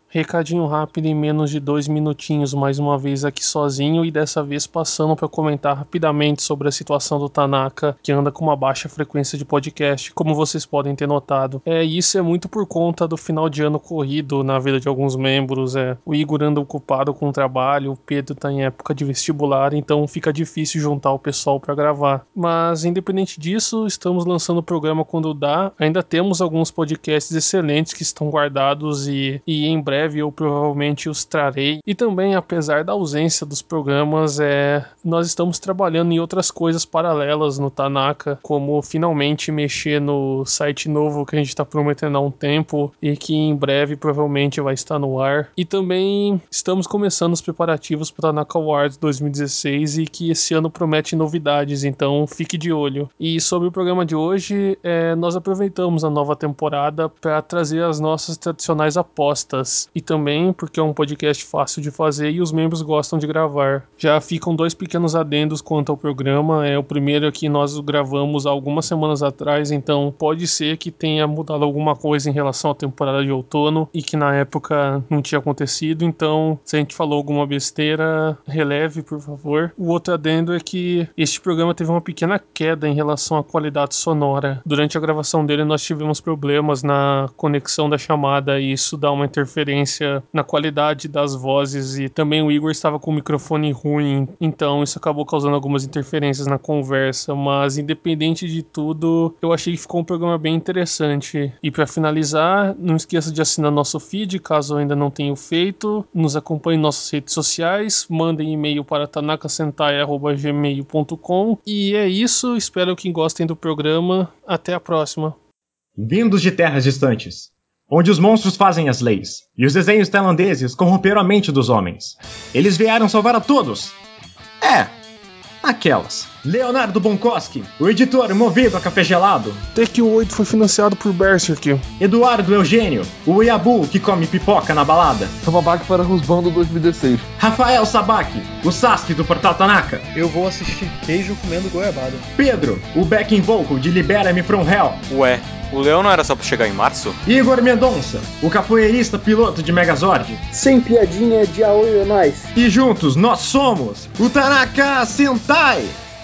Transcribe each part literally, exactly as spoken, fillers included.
Recadinho rápido em menos de dois minutinhos, mais uma vez aqui sozinho e dessa vez passando para comentar rapidamente sobre a situação do Tanaka, que anda com uma baixa frequência de podcast, como vocês podem ter notado. É, isso é muito por conta do final de ano corrido na vida de alguns membros. É, o Igor anda ocupado com o trabalho, o Pedro tá em época de vestibular, então fica difícil juntar o pessoal para gravar. Mas independente disso, estamos lançando o programa quando dá. Ainda temos alguns podcasts excelentes que estão guardados e, e em breve eu provavelmente os trarei. E também, apesar da ausência dos programas, é, nós estamos trabalhando em outras coisas paralelas no Tanaka, como finalmente mexer no site novo que a gente está prometendo há um tempo e que em breve provavelmente vai estar no ar. E também estamos começando os preparativos para o Tanaka Awards dois mil e dezesseis e que esse ano promete novidades, então fique de olho. E sobre o programa de hoje, é, nós aproveitamos a nova temporada para trazer as nossas tradicionais apostas. E também porque é um podcast fácil de fazer e os membros gostam de gravar. Já ficam dois pequenos adendos quanto ao programa. É o primeiro é que nós gravamos há algumas semanas atrás, então pode ser que tenha mudado alguma coisa em relação à temporada de outono e que na época não tinha acontecido. Então, se a gente falou alguma besteira, releve, por favor. O outro adendo é que este programa teve uma pequena queda em relação à qualidade sonora. Durante a gravação dele, nós tivemos problemas na conexão da chamada e isso dá uma interferência na qualidade das vozes e também o Igor estava com o microfone ruim, então isso acabou causando algumas interferências na conversa, mas independente de tudo, eu achei que ficou um programa bem interessante. E para finalizar, não esqueça de assinar nosso feed, caso ainda não tenha feito, nos acompanhe em nossas redes sociais, mandem e-mail para tanakasentai arroba gmail ponto com e é isso, espero que gostem do programa, até a próxima. Vindos de terras distantes, onde os monstros fazem as leis, e os desenhos tailandeses corromperam a mente dos homens. Eles vieram salvar a todos. É, aquelas. Leonardo Bonkoski, o editor movido a café gelado. T Q oito foi financiado por Berserk. Eduardo Eugênio, o Iabu que come pipoca na balada. Sababaque para Rusbando dois mil e dezesseis. Rafael Sabaki, o Sasuke do Portal Tanaka. Eu vou assistir queijo comendo goiabada. Pedro, o backing vocal de Libera-me From Hell. Ué, o Leão não era só pra chegar em março? Igor Mendonça, o capoeirista piloto de Megazord. Sem piadinha de Aoi Onais. E juntos nós somos o Tanaka Sentai.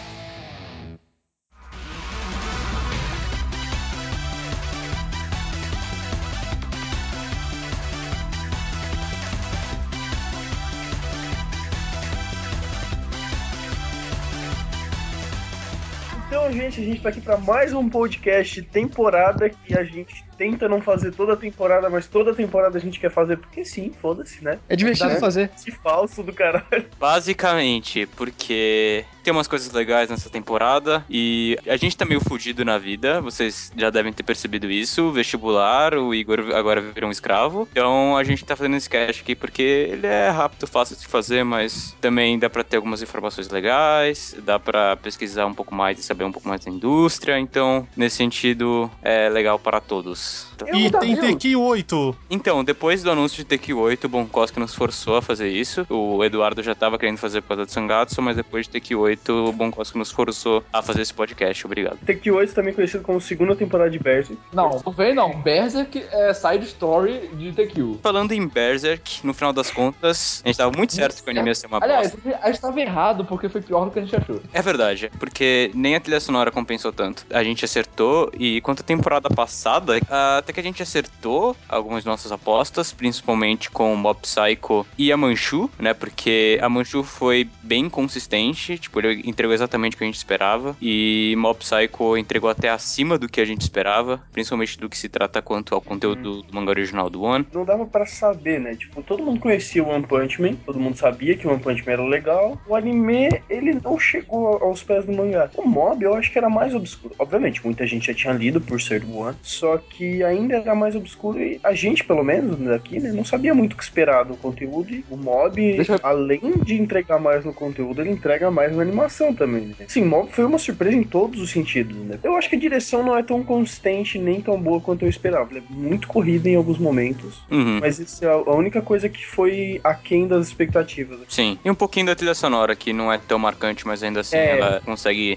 Então, gente, a gente tá aqui pra mais um podcast temporada que a gente tenta não fazer toda a temporada, mas toda a temporada a gente quer fazer porque sim, foda-se, né? É divertido Dá fazer. Que falso do caralho. Basicamente, porque tem umas coisas legais nessa temporada e a gente tá meio fudido na vida, vocês já devem ter percebido isso, vestibular, o Igor agora virou um escravo, então a gente tá fazendo esse sketch aqui porque ele é rápido, fácil de fazer, mas também dá pra ter algumas informações legais, dá pra pesquisar um pouco mais e saber um pouco mais da indústria, então nesse sentido é legal para todos. Então, e tem T Q oito. Então, depois do anúncio de T Q oito, o Bonkoski nos forçou a fazer isso. O Eduardo já tava querendo fazer por causa do Sangatsu, mas depois de T Q oito, o Bonkoski nos forçou a fazer esse podcast. Obrigado. T Q oito também conhecido como segunda temporada de Berserk. Não, não vem não. Berserk é side story de T Q. Falando em Berserk, no final das contas, a gente tava muito certo que o anime ia ser uma Aliás, bosta. a gente tava errado porque foi pior do que a gente achou. É verdade, porque nem a trilha sonora compensou tanto. A gente acertou, e quanto à temporada passada, até que a gente acertou algumas de nossas apostas, principalmente com o Mob Psycho e a Manchu, né? Porque a Manchu foi bem consistente, tipo, ele entregou exatamente o que a gente esperava, e Mob Psycho entregou até acima do que a gente esperava, principalmente do que se trata quanto ao conteúdo hum. do mangá original do One. Não dava pra saber, né? Tipo, todo mundo conhecia o One Punch Man, todo mundo sabia que o One Punch Man era legal. O anime, ele não chegou aos pés do mangá. O Mob, eu acho que era mais obscuro. Obviamente, muita gente já tinha lido por ser do One, só que ainda era mais obscuro e a gente, pelo menos, daqui, né, não sabia muito o que esperar do conteúdo. E o Mob, Deixa... além de entregar mais no conteúdo, ele entrega mais na animação também, né? Sim, Mob foi uma surpresa em todos os sentidos, né? Eu acho que a direção não é tão consistente nem tão boa quanto eu esperava. Ela é muito corrida em alguns momentos, uhum. mas isso é a única coisa que foi aquém das expectativas. Sim, e um pouquinho da trilha sonora, que não é tão marcante, mas ainda assim é... ela consegue ter alguns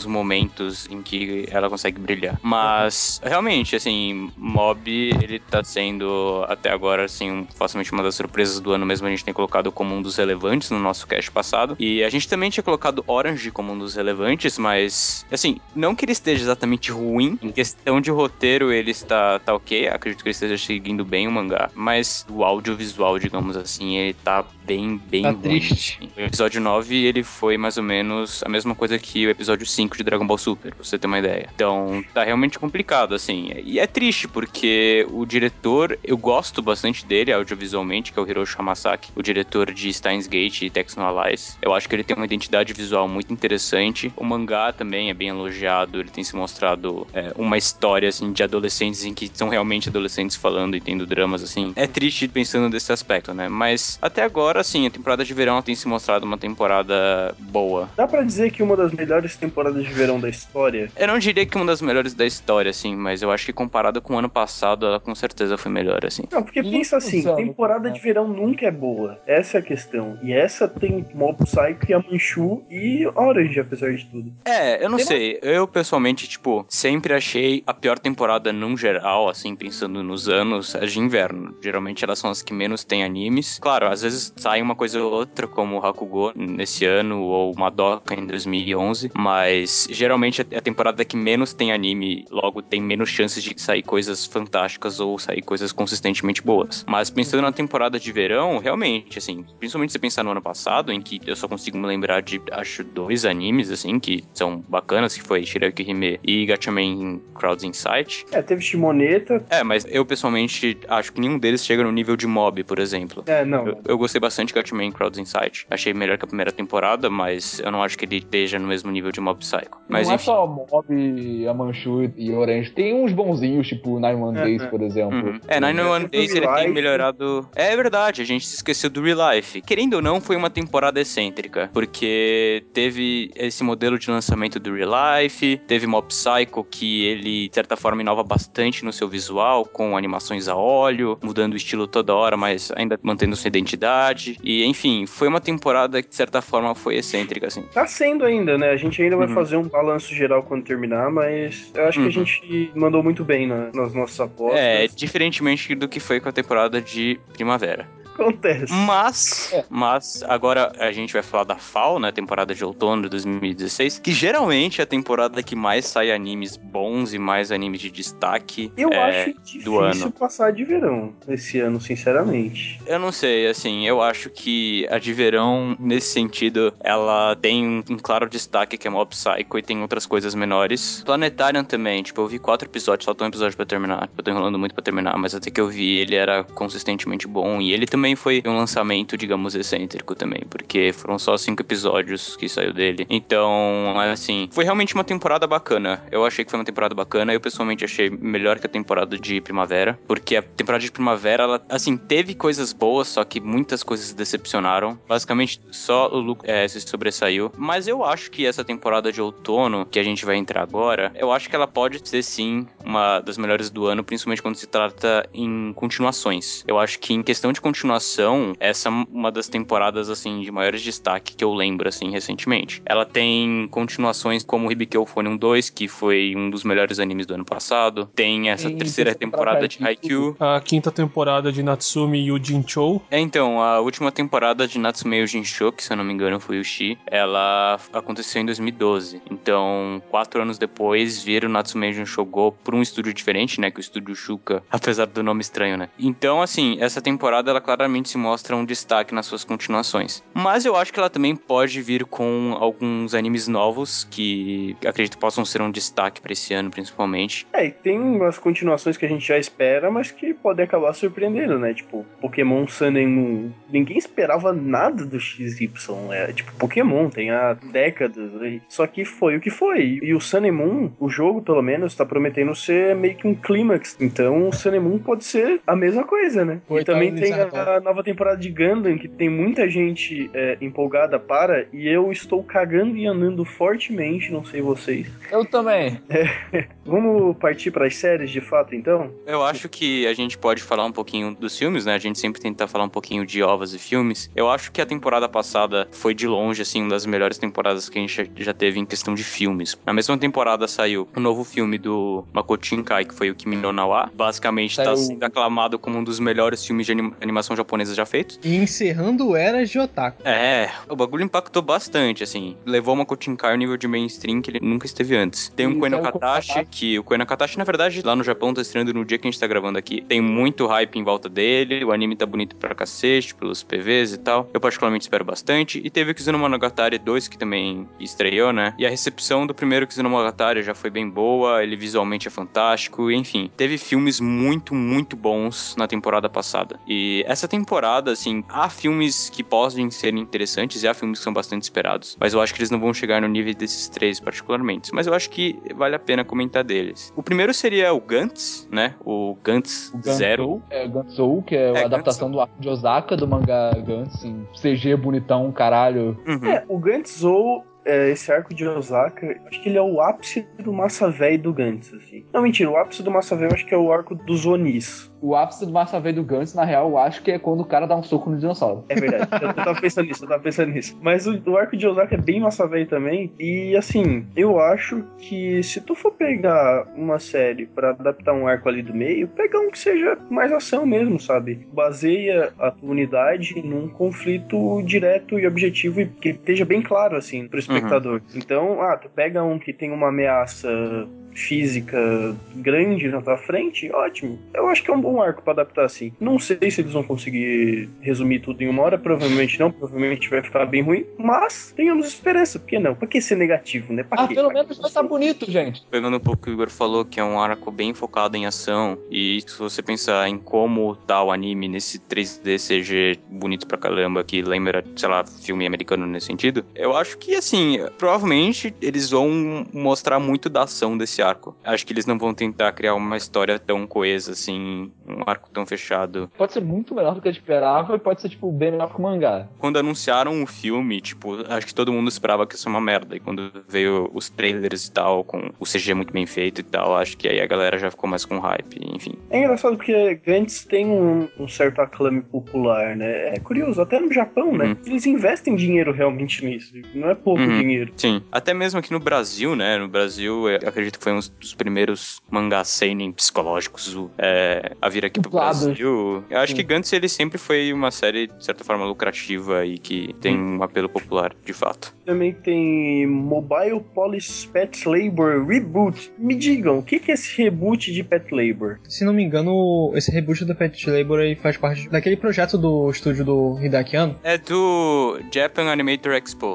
alguns momentos em que ela consegue brilhar. Mas, realmente, assim, Mob, ele tá sendo, até agora, assim, facilmente uma das surpresas do ano mesmo. A gente tem colocado como um dos relevantes no nosso cast passado. E a gente também tinha colocado Orange como um dos relevantes, mas, assim, não que ele esteja exatamente ruim. Em questão de roteiro, ele está tá ok. Acredito que ele esteja seguindo bem o mangá. Mas o audiovisual, digamos assim, ele tá bem, bem Tá ruim. triste. Assim. O episódio nove, ele foi mais ou menos a mesma coisa que o episódio cinco de Dragon Ball Super, pra você ter uma ideia. Então, tá realmente complicado, assim. E é triste, porque o diretor, eu gosto bastante dele, audiovisualmente, que é o Hiroshi Hamasaki, o diretor de Steins Gate e Texno Allies. Eu acho que ele tem uma identidade visual muito interessante. O mangá também é bem elogiado, ele tem se mostrado é, uma história, assim, de adolescentes em que são realmente adolescentes falando e tendo dramas, assim. É triste pensando nesse aspecto, né? Mas, até agora, assim, a temporada de verão tem se mostrado uma temporada boa. Dá pra dizer que uma das melhores temporadas de verão da história? Eu não diria que uma das melhores da história, assim, mas eu acho que comparado com o ano passado, ela com certeza foi melhor, assim. Não, porque pensa assim, temporada de verão nunca é boa. Essa é a questão. E essa tem Mob Psycho e a Manchu e Orange, apesar de tudo. É, eu não Tem sei. Eu, pessoalmente, tipo, sempre achei a pior temporada num geral, assim, pensando nos anos, as de inverno. Geralmente elas são as que menos têm animes. Claro, às vezes sai uma coisa ou outra, como o Hakugo nesse ano, ou Madoka em dois mil e onze, mas geralmente é a temporada que menos tem anime, logo tem menos chances de sair coisas fantásticas ou sair coisas consistentemente boas. Mas pensando na temporada de verão, realmente, assim, principalmente se você pensar no ano passado, em que eu só consigo me lembrar de, acho, dois animes, assim, que são bacanas, que foi Shirayuki Hime e Gatchaman Crowds Insight. É, teve Shimoneta. É, mas eu pessoalmente acho que nenhum deles chega no nível de Mob, por exemplo. É, não. Eu, eu gostei bastante de Gatchaman Crowds Insight. Achei melhor que a primeira temporada, mas eu não acho que ele esteja no mesmo nível de Mob Psycho. Mas não enfim. é só Mob, a Manchu e Orange. Tem uns bonzinhos, tipo Nine One É, Days, é. por exemplo. Uhum. É, nine one Teve Days ele Real tem Life. melhorado. É verdade, a gente se esqueceu do Real Life. Querendo ou não, foi uma temporada excêntrica, porque teve esse modelo de lançamento do Real Life, teve Mob Psycho, que ele, de certa forma, inova bastante no seu visual, com animações a óleo, mudando o estilo toda hora, mas ainda mantendo sua identidade. E, enfim, foi uma temporada que, de certa forma, foi excêntrica, assim. Tá sendo ainda, né? A gente ainda vai Uhum. fazer um balanço geral quando terminar, mas eu acho Uhum. que a gente mandou muito bem na- nas nossas apostas. É, diferentemente do que foi com a temporada de primavera. Acontece. Mas, É. mas, agora a gente vai falar da Fall, né, temporada de outono de dois mil e dezesseis, que geralmente é a temporada que mais sai animes bons e mais animes de destaque Eu é, acho do difícil ano. passar de verão esse ano, sinceramente. Eu não sei, assim, eu acho que a de verão, nesse sentido, ela tem um, um claro destaque que é Mob Psycho e tem outras coisas menores. Planetarian também, tipo, eu vi quatro episódios, faltou um episódio pra terminar. Eu tô enrolando muito pra terminar, mas até que eu vi, ele era consistentemente bom e ele também foi um lançamento, digamos, excêntrico também, porque foram só cinco episódios que saiu dele. Então, assim, foi realmente uma temporada bacana. Eu achei que foi uma temporada bacana, eu pessoalmente achei melhor que a temporada de primavera, porque a temporada de primavera, ela, assim, teve coisas boas, só que muitas coisas decepcionaram. Basicamente, só o Luke é, se sobressaiu. Mas eu acho que essa temporada de outono, que a gente vai entrar agora, eu acho que ela pode ser, sim, uma das melhores do ano, principalmente quando se trata em continuações. Eu acho que em questão de continuação, essa é uma das temporadas, assim, de maiores destaque que eu lembro, assim, recentemente. Ela tem continuações como Hibikyo Phonium dois, que foi um dos melhores animes do ano passado. Tem essa Em terceira questão temporada pra de Haikyuu. A quinta temporada de Natsumi Yujin Chou. É, então, a última temporada de Natsume Yuujinshou, que se eu não me engano foi o Shi, ela aconteceu em dois mil e doze. Então, quatro anos depois, viram Natsume Yuujinshou Go por um estúdio diferente, né, que o estúdio Shuka, apesar do nome estranho, né. Então, assim, essa temporada, ela claramente se mostra um destaque nas suas continuações. Mas eu acho que ela também pode vir com alguns animes novos, que acredito que possam ser um destaque pra esse ano, principalmente. É, e tem umas continuações que a gente já espera, mas que podem acabar surpreendendo, né? Tipo, Pokémon Sun and Moon. Ninguém esperava nada do X Y. É, tipo, Pokémon tem há décadas. Né? Só que foi o que foi. E o Sun and Moon, o jogo, pelo menos, tá prometendo ser meio que um clímax. Então, o Sun and Moon pode ser a mesma coisa, né? Foi, e também tá tem a, iniciado. a nova temporada de Gundam, que tem muita gente é, empolgada para, e eu estou cagando e andando fortemente, não sei vocês. Eu também. É, vamos partir para as séries de fato, então? Eu acho que a gente pode falar um pouquinho dos filmes, né? A gente sempre tenta falar um pouquinho de ovas e filmes. Eu acho que a temporada passada foi de longe, assim, uma das melhores temporadas que a gente já teve em questão de filmes. Na mesma temporada saiu um novo filme do Makoto Shinkai, que foi o Kimi no Na wa. Basicamente Saiu... tá sendo aclamado como um dos melhores filmes de anim- animação japonesa já feitos. E encerrando eras de otaku. É, o bagulho impactou bastante, assim. Levou o Makoto Shinkai ao nível de mainstream que ele nunca esteve antes. Tem um E Koen no saiu o Katashi, Katashi. que o Koen no Katashi, na verdade, lá no Japão tá estreando no dia que a gente tá gravando aqui. Tem muito hype em volta dele, o anime tá bonito pra cacete, pelos P Vs e tal. Eu particularmente espero bastante. E teve o Kizunomonogatari dois, que também estreou, né? E a recepção do primeiro Kizunomonogatari já foi bem boa, ele visualmente é fantástico, enfim. Teve filmes muito, muito bons na temporada passada. E essa temporada, assim, há filmes que podem ser interessantes e há filmes que são bastante esperados. Mas eu acho que eles não vão chegar no nível desses três, particularmente. Mas eu acho que vale a pena comentar deles. O primeiro seria o Gantz, né? O Gantz O Zero. Gunsou, é, Gunsou, que é, É, a adaptação do arco de Osaka, do mangá Gantz, em C G bonitão, caralho. Uhum. É, o Gantz-ou, é, esse arco de Osaka, acho que ele é o ápice do Massa Véi do Gantz, assim. Não, mentira, o ápice do Massa Véi eu acho que é o arco dos Onis. O ápice do Massa Véi do Gantz, na real, eu acho que é quando o cara dá um soco no dinossauro. É verdade, eu, eu tava pensando nisso, eu tava pensando nisso. Mas o, o arco de Osaka é bem Massa Véi também, e assim, eu acho que se tu for pegar uma série pra adaptar um arco ali do meio, pega um que seja mais ação mesmo, sabe? Baseia a tua unidade num conflito direto e objetivo e que esteja bem claro, assim, pro espectador. Uhum. Então, ah, tu pega um que tem uma ameaça física grande na tua frente, ótimo. Eu acho que é um bom arco pra adaptar assim. Não sei se eles vão conseguir resumir tudo em uma hora, provavelmente não, provavelmente vai ficar bem ruim, mas tenhamos esperança, por que não? Pra que ser negativo, né? Pra Ah, quê? pelo pra menos vai estar bonito, gente. Pegando um pouco o que o Igor falou, que é um arco bem focado em ação, e se você pensar em como tá o anime nesse três D C G bonito pra caramba, que lembra, sei lá, filme americano nesse sentido, eu acho que, assim, provavelmente eles vão mostrar muito da ação desse arco. Acho que eles não vão tentar criar uma história tão coesa, assim, um arco tão fechado. Pode ser muito melhor do que eu esperava e pode ser, tipo, bem melhor que o mangá. Quando anunciaram o filme, tipo, acho que todo mundo esperava que isso é uma merda. E quando veio os trailers e tal, com o C G muito bem feito e tal, acho que aí a galera já ficou mais com hype, enfim. É engraçado porque Gantz tem um, um certo aclame popular, né? É curioso, até no Japão, Uhum. né? Eles investem dinheiro realmente nisso. Não é pouco Uhum. dinheiro. Sim. Até mesmo aqui no Brasil, né? No Brasil, eu acredito que foi um dos primeiros mangás seinen psicológicos é, a vir aqui pro Dublados. Brasil. Eu acho Sim. que Gantz, ele sempre foi uma série, de certa forma, lucrativa e que tem Hum. um apelo popular, de fato. Também tem Mobile Police Pet Labor Reboot. Me digam, o que que é esse reboot de Pet Labor? Se não me engano, esse reboot do Pet Labor aí faz parte daquele projeto do estúdio do Hideaki Anno. É do Japan Animator Expo.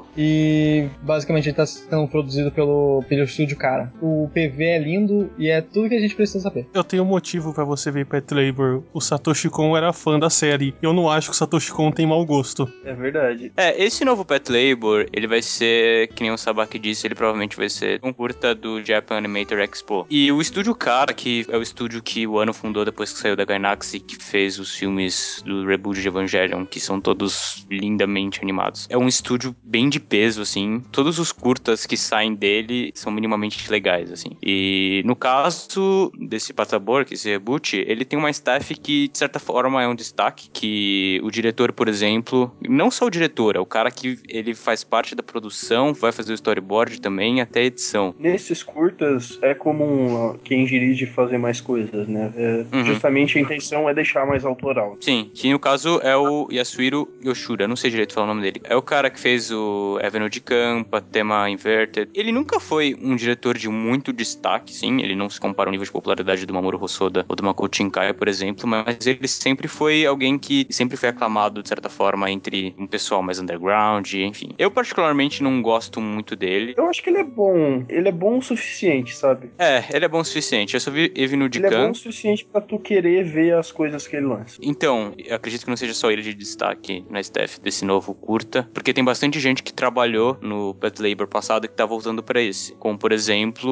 E basicamente ele tá sendo produzido pelo, pelo estúdio cara. O P V é lindo e é tudo que a gente precisa saber. Eu tenho um motivo pra você ver Pet Labor. O Satoshi Kon era fã da série. Eu não acho que o Satoshi Kon tem mau gosto. É verdade. É, esse novo Pet Labor, ele vai ser, que nem o Sabaki disse, ele provavelmente vai ser um curta do Japan Animator Expo. E o estúdio Cara, que é o estúdio que o Ano fundou depois que saiu da Gainax e que fez os filmes do reboot de Evangelion, que são todos lindamente animados. É um estúdio bem de peso, assim. Todos os curtas que saem dele são minimamente legais, assim. E no caso desse Patabor, que esse reboot, ele tem uma staff que, de certa forma, é um destaque, que o diretor, por exemplo, não só o diretor, é o cara que ele faz parte da produção, vai fazer o storyboard também, até a edição. Nesses curtas é comum ó, quem dirige fazer mais coisas, né? É, Uhum. Justamente a intenção é deixar mais autoral. Sim, que no caso é o Yasuhiro Yoshida, não sei direito falar o nome dele. É o cara que fez o Avenue de Campa, Tema Inverted. Ele nunca foi um diretor de muito destaque, sim, ele não se compara ao nível de popularidade do Mamoru Hosoda ou do Makoto Shinkai, por exemplo, mas ele sempre foi alguém que sempre foi aclamado, de certa forma, entre um pessoal mais underground, enfim. Eu particularmente não gosto muito dele. Eu acho que ele é bom. Ele é bom o suficiente, sabe? É, ele é bom o suficiente. Eu só vi Avenue de Ele é bom Campa. o suficiente pra tu querer ver as coisas que ele lança. Então, eu acredito que não seja só ele de destaque na staff desse novo curta, porque tem bastante gente que trabalhou no Pet Labor passado e que tá voltando pra esse. Como, por exemplo, o cara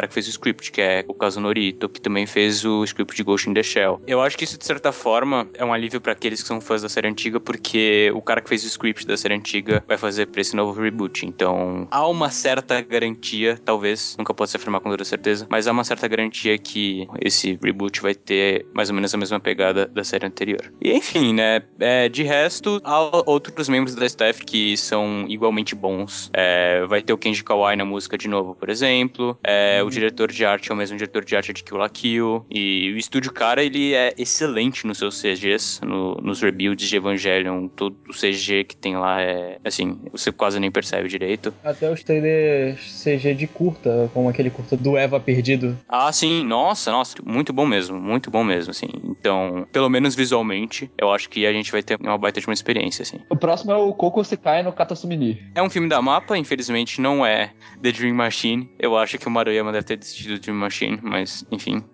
cara que fez o script, que é o Kazunori Ito, que também fez o script de Ghost in the Shell. Eu acho que isso, de certa forma, é um alívio pra aqueles que são fãs da série antiga, porque o cara que fez o script da série antiga vai fazer pra esse novo reboot. Então, há uma certa garantia, talvez, nunca pode se afirmar com toda certeza, mas há uma certa garantia que esse reboot vai ter mais ou menos a mesma pegada da série anterior. E, enfim, né, é, de resto, há outros membros da staff que são igualmente bons. É, vai ter o Kenji Kawai na música de novo, por exemplo. É, o diretor de arte é o mesmo diretor de arte de Kill la Kill. E o estúdio cara, ele é excelente nos seus C Gs, no, nos rebuilds de Evangelion. Todo o C G que tem lá é, assim, você quase nem percebe direito. Até os trailers C G de curta, como aquele curta do Eva Perdido. Ah, sim, nossa, nossa, muito bom mesmo, muito bom mesmo, assim. Então, pelo menos visualmente, eu acho que a gente vai ter uma baita de uma experiência, assim. O próximo é o Koko Sekai no Katasumini. É um filme da Mapa, infelizmente não é The Dream Machine. Eu acho que o Maruyama deve ter desistido do Dream Machine, mas enfim.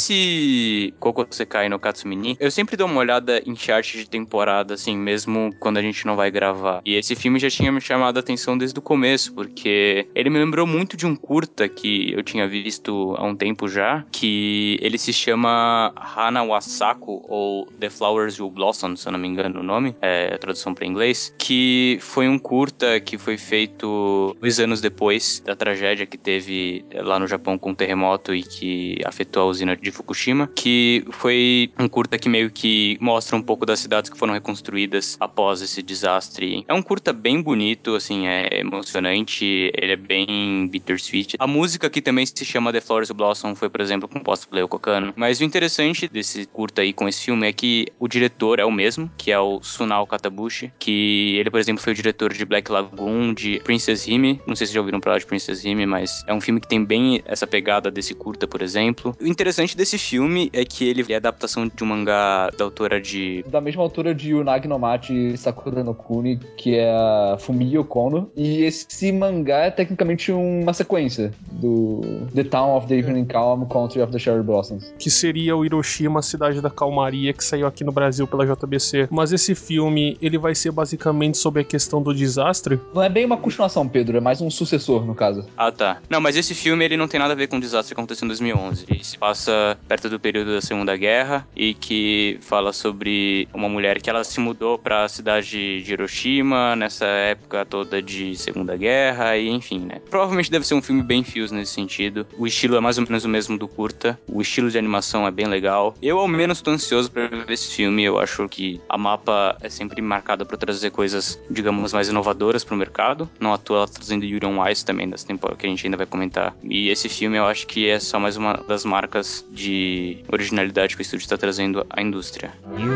Esse Koko Sekai no Katsumini, eu sempre dou uma olhada em chart de temporada, assim, mesmo quando a gente não vai gravar. E esse filme já tinha me chamado a atenção desde o começo, porque ele me lembrou muito de um curta que eu tinha visto há um tempo já, que ele se chama Hana Wasako, ou The Flowers Will Blossom, se eu não me engano o nome, é a tradução para inglês, que foi um curta que foi feito dois anos depois da tragédia que teve lá no Japão com o terremoto e que afetou a usina de Fukushima, que foi um curta que meio que mostra um pouco das cidades que foram reconstruídas após esse desastre. É um curta bem bonito, assim, é emocionante, ele é bem bittersweet. A música que também se chama The Flowers Blossom foi, por exemplo, composta pelo Yoko Kanno. Mas o interessante desse curta aí com esse filme é que o diretor é o mesmo, que é o Sunao Katabushi, que ele, por exemplo, foi o diretor de Black Lagoon, de Princess Hime. Não sei se já ouviram falar de Princess Hime, mas é um filme que tem bem essa pegada desse curta, por exemplo. O interessante desse filme é que ele é a adaptação de um mangá da autora de... Da mesma autora de Unagi no Machi Sakura no Kuni, que é a Fumio Kono. E esse mangá é tecnicamente uma sequência do The Town of the Evening Calm, Country of the Cherry Blossoms. Que seria o Hiroshima, a cidade da calmaria, que saiu aqui no Brasil pela J B C. Mas esse filme, ele vai ser basicamente sobre a questão do desastre? Não é bem uma continuação, Pedro, é mais um sucessor, no caso. Ah, tá. Não, mas esse filme, ele não tem nada a ver com o desastre que aconteceu em dois mil e onze. Ele se passa perto do período da Segunda Guerra e que fala sobre uma mulher que ela se mudou pra cidade de Hiroshima nessa época toda de Segunda Guerra e enfim, né. Provavelmente deve ser um filme bem fios nesse sentido. O estilo é mais ou menos o mesmo do curta. O estilo de animação é bem legal. Eu, ao menos, tô ansioso pra ver esse filme. Eu acho que a Mapa é sempre marcada por trazer coisas, digamos, mais inovadoras pro mercado. Não à toa ela tá trazendo Yuri on Ice também dessa temporada, que a gente ainda vai comentar. E esse filme eu acho que é só mais uma das marcas de originalidade que o estúdio está trazendo à indústria.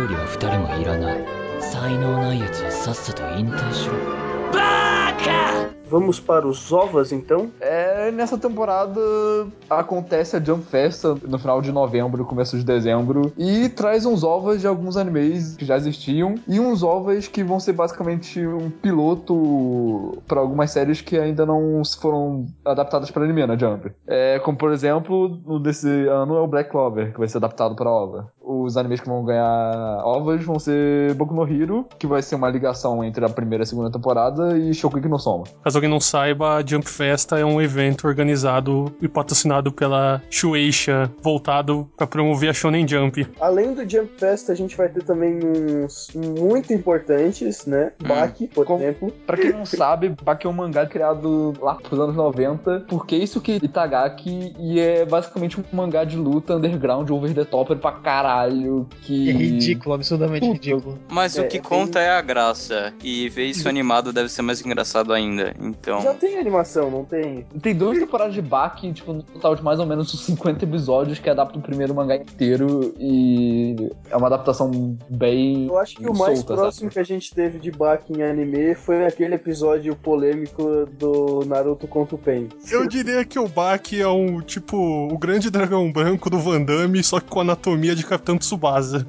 Vamos para os ovas, então? É, nessa temporada acontece a Jump Fest no final de novembro, começo de dezembro, e traz uns ovas de alguns animes que já existiam, e uns ovas que vão ser basicamente um piloto para algumas séries que ainda não foram adaptadas para anime na Jump. É, como, por exemplo, no desse ano é o Black Clover, que vai ser adaptado para ova. Os animes que vão ganhar ovas vão ser Boku no Hero, que vai ser uma ligação entre a primeira e a segunda temporada, e Shokugeki no Soma. Caso alguém não saiba, a Jump Festa é um evento organizado e patrocinado pela Shueisha, voltado para promover a Shonen Jump. Além do Jump Fest, a gente vai ter também uns muito importantes, né? Hum. Baki, por Com, exemplo. Pra quem não sabe, Baki é um mangá criado lá pros anos noventa por Keisuke Itagaki, e é basicamente um mangá de luta underground, over the top pra caralho, que... É ridículo, absurdamente Puta. ridículo. Mas É, o que é conta bem... é a graça. E ver isso animado deve ser mais engraçado ainda. Então... Já tem animação, não tem? Tem duas temporadas de Baki, tipo, no total de mais ou menos cinquenta episódios, que adaptam o primeiro mangá inteiro, e é uma adaptação bem Eu acho que o mais solta, próximo sabe? que a gente teve de Baki em anime foi aquele episódio polêmico do Naruto contra o Pain. Eu diria que o Baki é um, tipo, o grande dragão branco do Van Damme, só que com anatomia de Capitão Tsubasa.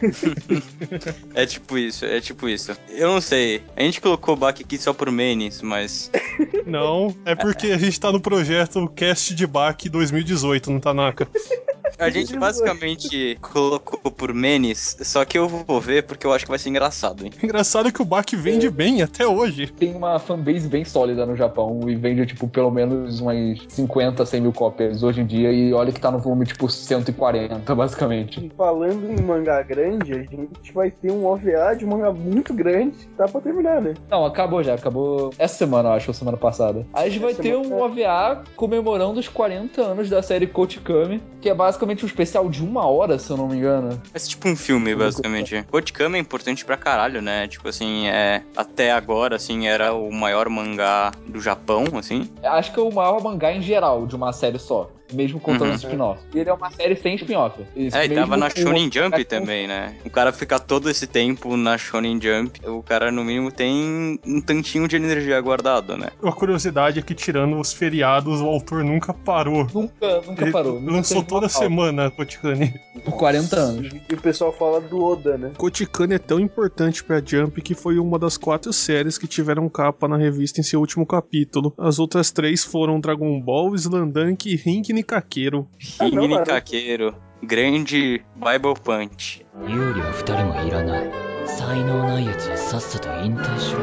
É tipo isso, é tipo isso. Eu não sei, a gente colocou o Baki aqui só por memes, mas... Não, é porque a gente tá no projeto Cast de Baki dois mil e dezoito, não, Tanaka? a gente basicamente colocou por menes, só que eu vou ver porque eu acho que vai ser engraçado, hein? Engraçado que o Bach vende bem até hoje. Tem uma fanbase bem sólida no Japão e vende, tipo, pelo menos umas cinquenta, cem mil cópias hoje em dia. E olha que tá no volume, tipo, cento e quarenta, basicamente. Falando em mangá grande, a gente vai ter um O V A de um mangá muito grande que tá pra terminar, né? Não, acabou já, acabou essa semana, eu acho, ou semana passada. Aí a gente vai Essa ter semana- um O V A comemorando os quarenta anos da série Kotikami, que é basicamente um especial de uma hora, se eu não me engano. É tipo um filme, basicamente. Kotikami é importante pra caralho, né? Tipo assim, é... até agora, assim, era o maior mangá do Japão, assim. Acho que é o maior mangá em geral, de uma série só. Mesmo contando Uhum. os spin-off. E ele é uma série sem spin-off. Isso, É, e tava mesmo na com Shonen outro- Jump também, né? O cara fica todo esse tempo na Shonen Jump, o cara, no mínimo, tem um tantinho de energia guardado, né? Uma curiosidade é que, tirando os feriados, o autor nunca parou. Nunca, nunca Ele parou. Nunca lançou teve uma toda pausa. semana Kotikane. Por quarenta anos. E o pessoal fala do Oda, né? Kotikane é tão importante pra Jump que foi uma das quatro séries que tiveram capa na revista em seu último capítulo. As outras três foram Dragon Ball, Slandunk e Rinkin Kakeru. Ah, não, Rini mano. Kakeru, grande Bible Punch. 有利は二人もいらない。才能ないやつはさっさと引退しろ。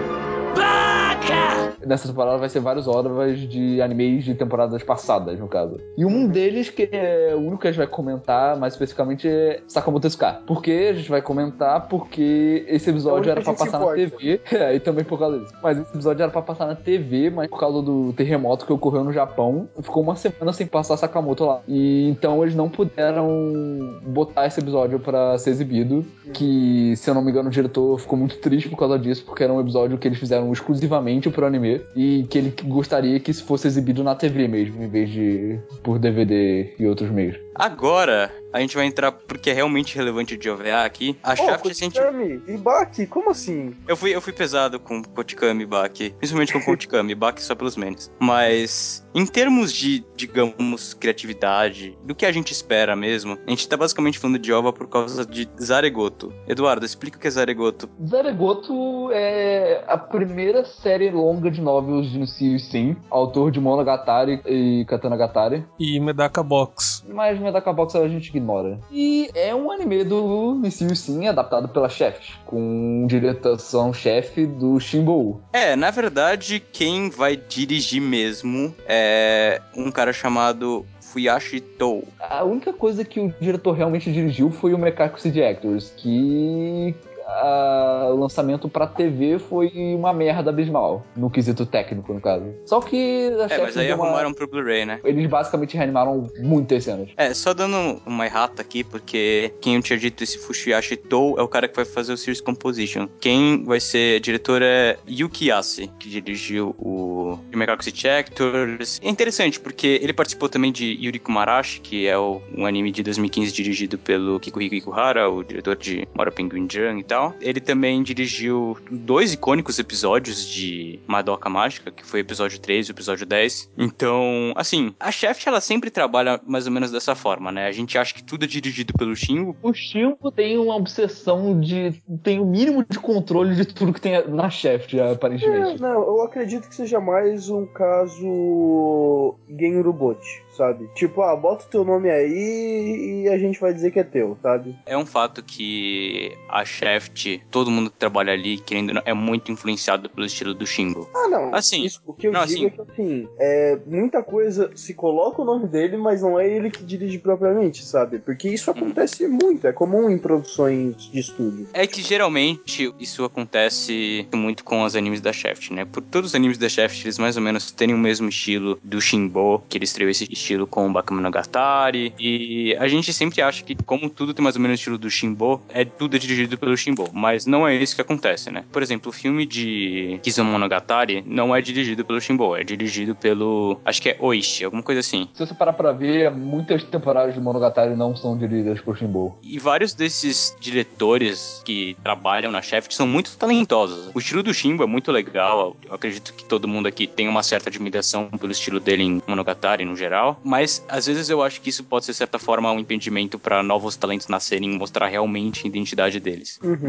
Nessa temporada vai ser vários ovas de animes de temporadas passadas, no caso. E um deles, que é o único que a gente vai comentar mais especificamente, é Sakamoto Tezuka. Por que a gente vai comentar? Porque esse É o episódio único era que pra a gente se passar na importa. T V. É, e também por causa disso. Mas esse episódio era pra passar na T V, mas por causa do terremoto que ocorreu no Japão, ficou uma semana sem passar Sakamoto lá. E então eles não puderam botar esse episódio pra ser exibido. Que, se eu não me engano, o diretor ficou muito triste por causa disso, porque era um episódio que eles fizeram exclusivamente pro anime. E que ele gostaria que isso fosse exibido na T V mesmo, em vez de por D V D e outros meios. Agora, a gente vai entrar porque é realmente relevante de O V A aqui. A Ô, Shaft recente... Kotikami e Baki, como assim? Eu fui, eu fui pesado com Kotikami e Baki, principalmente com Kotikami, Baki só pelos memes. Mas, em termos de, digamos, criatividade, do que a gente espera mesmo, a gente tá basicamente falando de O V A por causa de Zaregoto. Eduardo, explica o que é Zaregoto. Zaregoto é a primeira série longa de novels de Nishio Sim, autor de Monogatari e Katanagatari. E Medaka Box. Mas Medaka Box a gente ignora. E é um anime do Nishio Sim, adaptado pela Shaft, com direção-chefe do Shinbou. É, na verdade, quem vai dirigir mesmo é um cara chamado Fuyashi Tou. A única coisa que o diretor realmente dirigiu foi o Mekaku City Actors, que a- o lançamento pra T V foi uma merda abismal, no quesito técnico, no caso. Só que a É, Shaft mas aí deu uma- arrumaram pro Blu-ray, né? Eles basicamente reanimaram muitas cenas. É, só dando uma errata aqui, porque quem eu tinha dito, esse Fuyashi Tou é o cara que vai fazer o Series Composition. Quem vai ser diretor é Yuki Ase, que dirigiu o Mekaku City Actors. É interessante, porque ele participou também de Yuriko Marashi, que é o, um anime de dois mil e quinze dirigido pelo Kikuhiko Ikuhara, o diretor de Mora Penguin Jam e tal. Ele também dirigiu dois icônicos episódios de Madoka Mágica, que foi o episódio três e o episódio dez. Então, assim, a Shaft, ela sempre trabalha mais ou menos dessa forma, né? A gente acha que tudo é dirigido pelo Shingo. O Shingo tem uma obsessão de... tem o mínimo de controle de tudo que tem na Shaft, É, aparentemente. não, eu acredito que seja mais um caso Genrobot, sabe? Tipo, ah, bota o teu nome aí e a gente vai dizer que é teu, sabe? É um fato que a Shaft, todo mundo que trabalha ali, querendo ou não, é muito influenciado pelo estilo do Shingo. Ah, não. Assim, Isso, o que eu não, digo assim- é que, assim, é, muita coisa se coloca o nome dele, mas não é ele que dirige propriamente, sabe? Porque isso acontece muito, é comum em produções de estúdio. É que geralmente isso acontece muito com os animes da Shaft, né? Por todos os animes da Shaft, eles mais ou menos têm o mesmo estilo do Shinbo, que ele estreou esse estilo com o Bakemonogatari. E a gente sempre acha que, como tudo tem mais ou menos o estilo do Shinbo, é tudo é dirigido pelo Shinbo. Mas não é isso que acontece, né? Por exemplo, o filme de Kizumonogatari não é dirigido pelo Shinbo, é dirigido pelo... acho que é Oishi, alguma coisa assim. Se você parar pra ver, muitas temporadas de Monogatari não são dirigidas por Shinbou. E vários desses diretores que trabalham na Shaft são muito talentosos. O estilo do Shinbo é muito legal. Eu acredito que todo mundo aqui tem uma certa admiração pelo estilo dele em Monogatari no geral. Mas às vezes eu acho que isso pode ser, de certa forma, um impedimento para novos talentos nascerem e mostrar realmente a identidade deles. Uhum.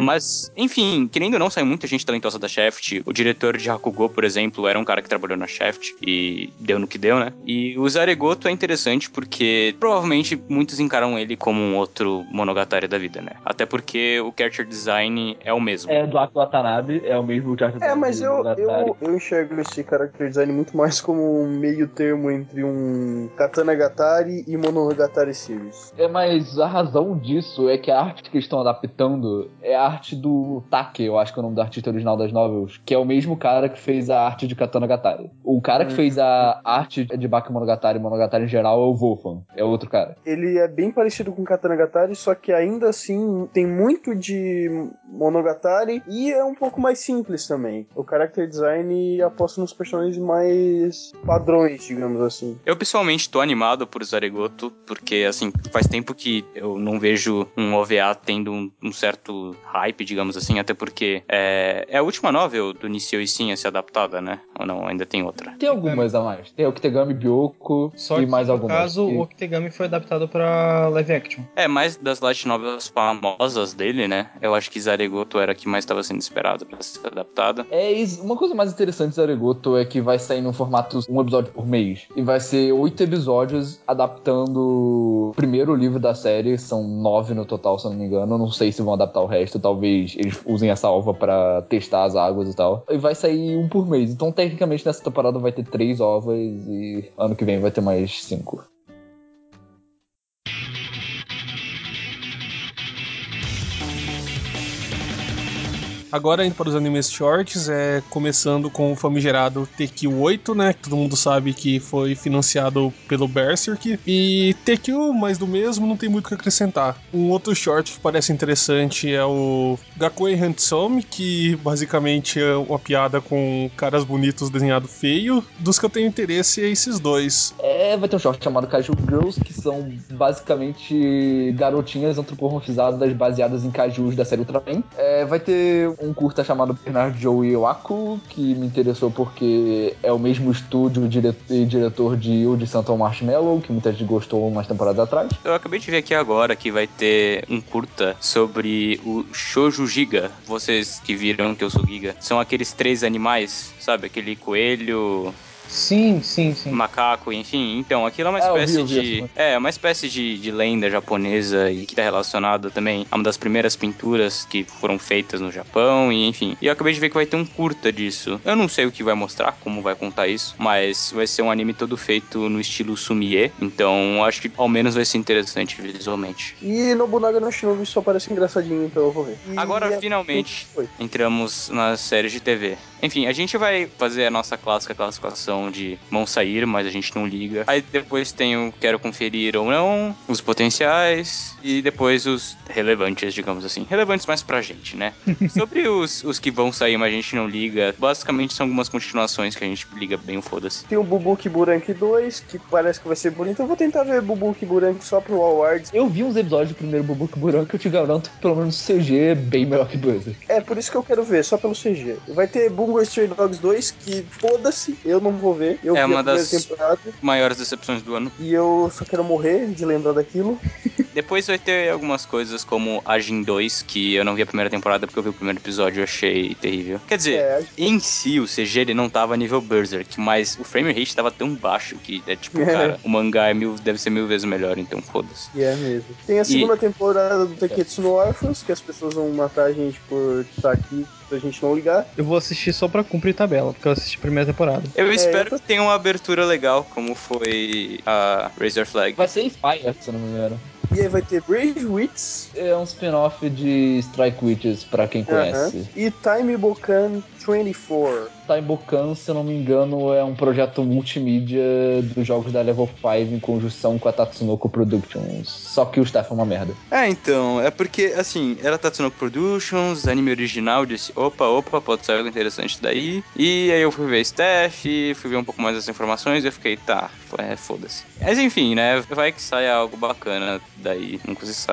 Mas, enfim, querendo ou não, sai muita gente talentosa da Shaft. O diretor de Hakugo, por exemplo, era um cara que trabalhou na Shaft e deu no que deu, né? E o Zaregoto é interessante porque provavelmente muitos encaram ele como um outro Monogatari da vida, né? Até porque o character design é o mesmo. É do Aki Watanabe, é o mesmo character design. É, mas do eu, Monogatari. eu, eu enxergo esse character design muito mais como um meio termo entre um Katanagatari e Monogatari Series. É, mas a razão disso é que a arte que eles estão adaptando é a arte do Take, eu acho que é o nome do artista original das novels, que é o mesmo cara que fez a arte de Katanagatari. O cara que fez a arte de Bakemonogatari e Monogatari em geral é o Wolfan, é outro cara. Ele é bem parecido com Katanagatari, só que ainda assim tem muito de Monogatari e é um pouco mais simples também. O character design aposta nos personagens mais padrões, digamos assim. Eu pessoalmente tô animado por Zaregoto, porque assim, faz tempo que eu não vejo um O V A tendo um, um certo hype, digamos assim, até porque é, é a última novel do Nisio Isin a ser adaptada, né? Ou não, ainda tem outra? Tem algumas a mais. Tem o Kitegami Byoko Só e que, mais no algumas. caso, E- o Okigami foi adaptado pra live action. É, mais das light novels famosas dele, né? Eu acho que Zaregoto era a que mais estava sendo esperada pra ser adaptada. É isso. Uma coisa mais interessante de Zaregoto é que vai sair no formato um episódio por mês. E vai ser oito episódios adaptando o primeiro livro da série. São nove no total, se eu não me engano. Eu não sei se vão adaptar o resto. Talvez eles usem essa ova pra testar as águas e tal. E vai sair um por mês. Então, tecnicamente, nessa temporada vai ter três ovas. E ano que vem vai ter mais cinco. Agora indo para os animes shorts, é começando com o famigerado T Q oito, né? Que todo mundo sabe que foi financiado pelo Berserk. E T Q, mais do mesmo, não tem muito o que acrescentar. Um outro short que parece interessante é o Gakuen Handsome, que basicamente é uma piada com caras bonitos desenhado feio. Dos que eu tenho interesse é esses dois. É, vai ter um short chamado Kaiju Girls, que são basicamente garotinhas antropomorfizadas baseadas em kaijus da série Ultraman. É, vai ter um curta chamado Bernard Joe Oaku, que me interessou porque é o mesmo estúdio e diretor de You de Santa Marshmallow, que muita gente gostou umas temporadas atrás. Eu acabei de ver aqui agora que vai ter um curta sobre o Shoujo Giga. Vocês que viram que eu sou Giga, são aqueles três animais, sabe? Aquele coelho... Sim, sim, sim. macaco, enfim. Então, aquilo é uma Ah, eu vi, espécie eu vi de... essa. É, uma espécie de, de lenda japonesa e que tá relacionada também a uma das primeiras pinturas que foram feitas no Japão e enfim. E eu acabei de ver que vai ter um curta disso. Eu não sei o que vai mostrar, como vai contar isso, mas vai ser um anime todo feito no estilo Sumie. Então, acho que ao menos vai ser interessante visualmente. E Nobunaga no Shinobi só parece engraçadinho, então eu vou ver. E Agora, é- finalmente, Oi. entramos nas séries de T V. Enfim, a gente vai fazer a nossa clássica classificação de vão sair, mas a gente não liga. Aí depois tem o quero conferir ou não, os potenciais e depois os relevantes, digamos assim. Relevantes mais pra gente, né? Sobre os, os que vão sair, mas a gente não liga, basicamente são algumas continuações que a gente liga bem o foda-se. Tem o Bubuki Buranki dois, que parece que vai ser bonito. Eu vou tentar ver Bubuki Buranki só pro Awards. Eu vi uns episódios do primeiro Bubuki Buran que eu te garanto que pelo menos o C G é bem melhor que Berserk. É, por isso que eu quero ver, só pelo C G. Vai ter Bungo Stray Dogs dois, que foda-se, eu não vou ver. Eu É vi a uma primeira das temporada maiores decepções do ano. e eu só quero morrer de lembrar daquilo. Depois vai ter algumas coisas como Ajin dois, que eu não vi a primeira temporada porque eu vi o primeiro episódio e achei terrível. Quer dizer, É. em si o C G ele não tava nível Berserk, mas o frame rate tava tão baixo que é tipo, É. cara, o mangá é mil, deve ser mil vezes melhor, então foda-se. E é mesmo. Tem a segunda temporada do Teketsu no Orphans, que as pessoas vão matar a gente por estar aqui, pra gente não ligar. Eu vou assistir só pra cumprir tabela, porque eu assisti a primeira temporada. Eu espero eu tô- que tenha uma abertura legal, como foi a Razor Flag. Vai ser Spire, se eu não me engano. E aí vai ter Brave Wits. É um spin-off de Strike Witches, pra quem conhece. Aham. E Time Bokan vinte e quatro. Taibokan, se eu não me engano, é um projeto multimídia dos jogos da Level cinco em conjunção com a Tatsunoko Productions. Só que o staff é uma merda. É, então, é porque, assim, era Tatsunoko Productions, anime original, eu disse, opa, opa, pode sair algo interessante daí. E aí eu fui ver staff, fui ver um pouco mais das informações e eu fiquei, tá, é, foda-se. Mas enfim, né, vai que saia algo bacana daí, nunca se sabe.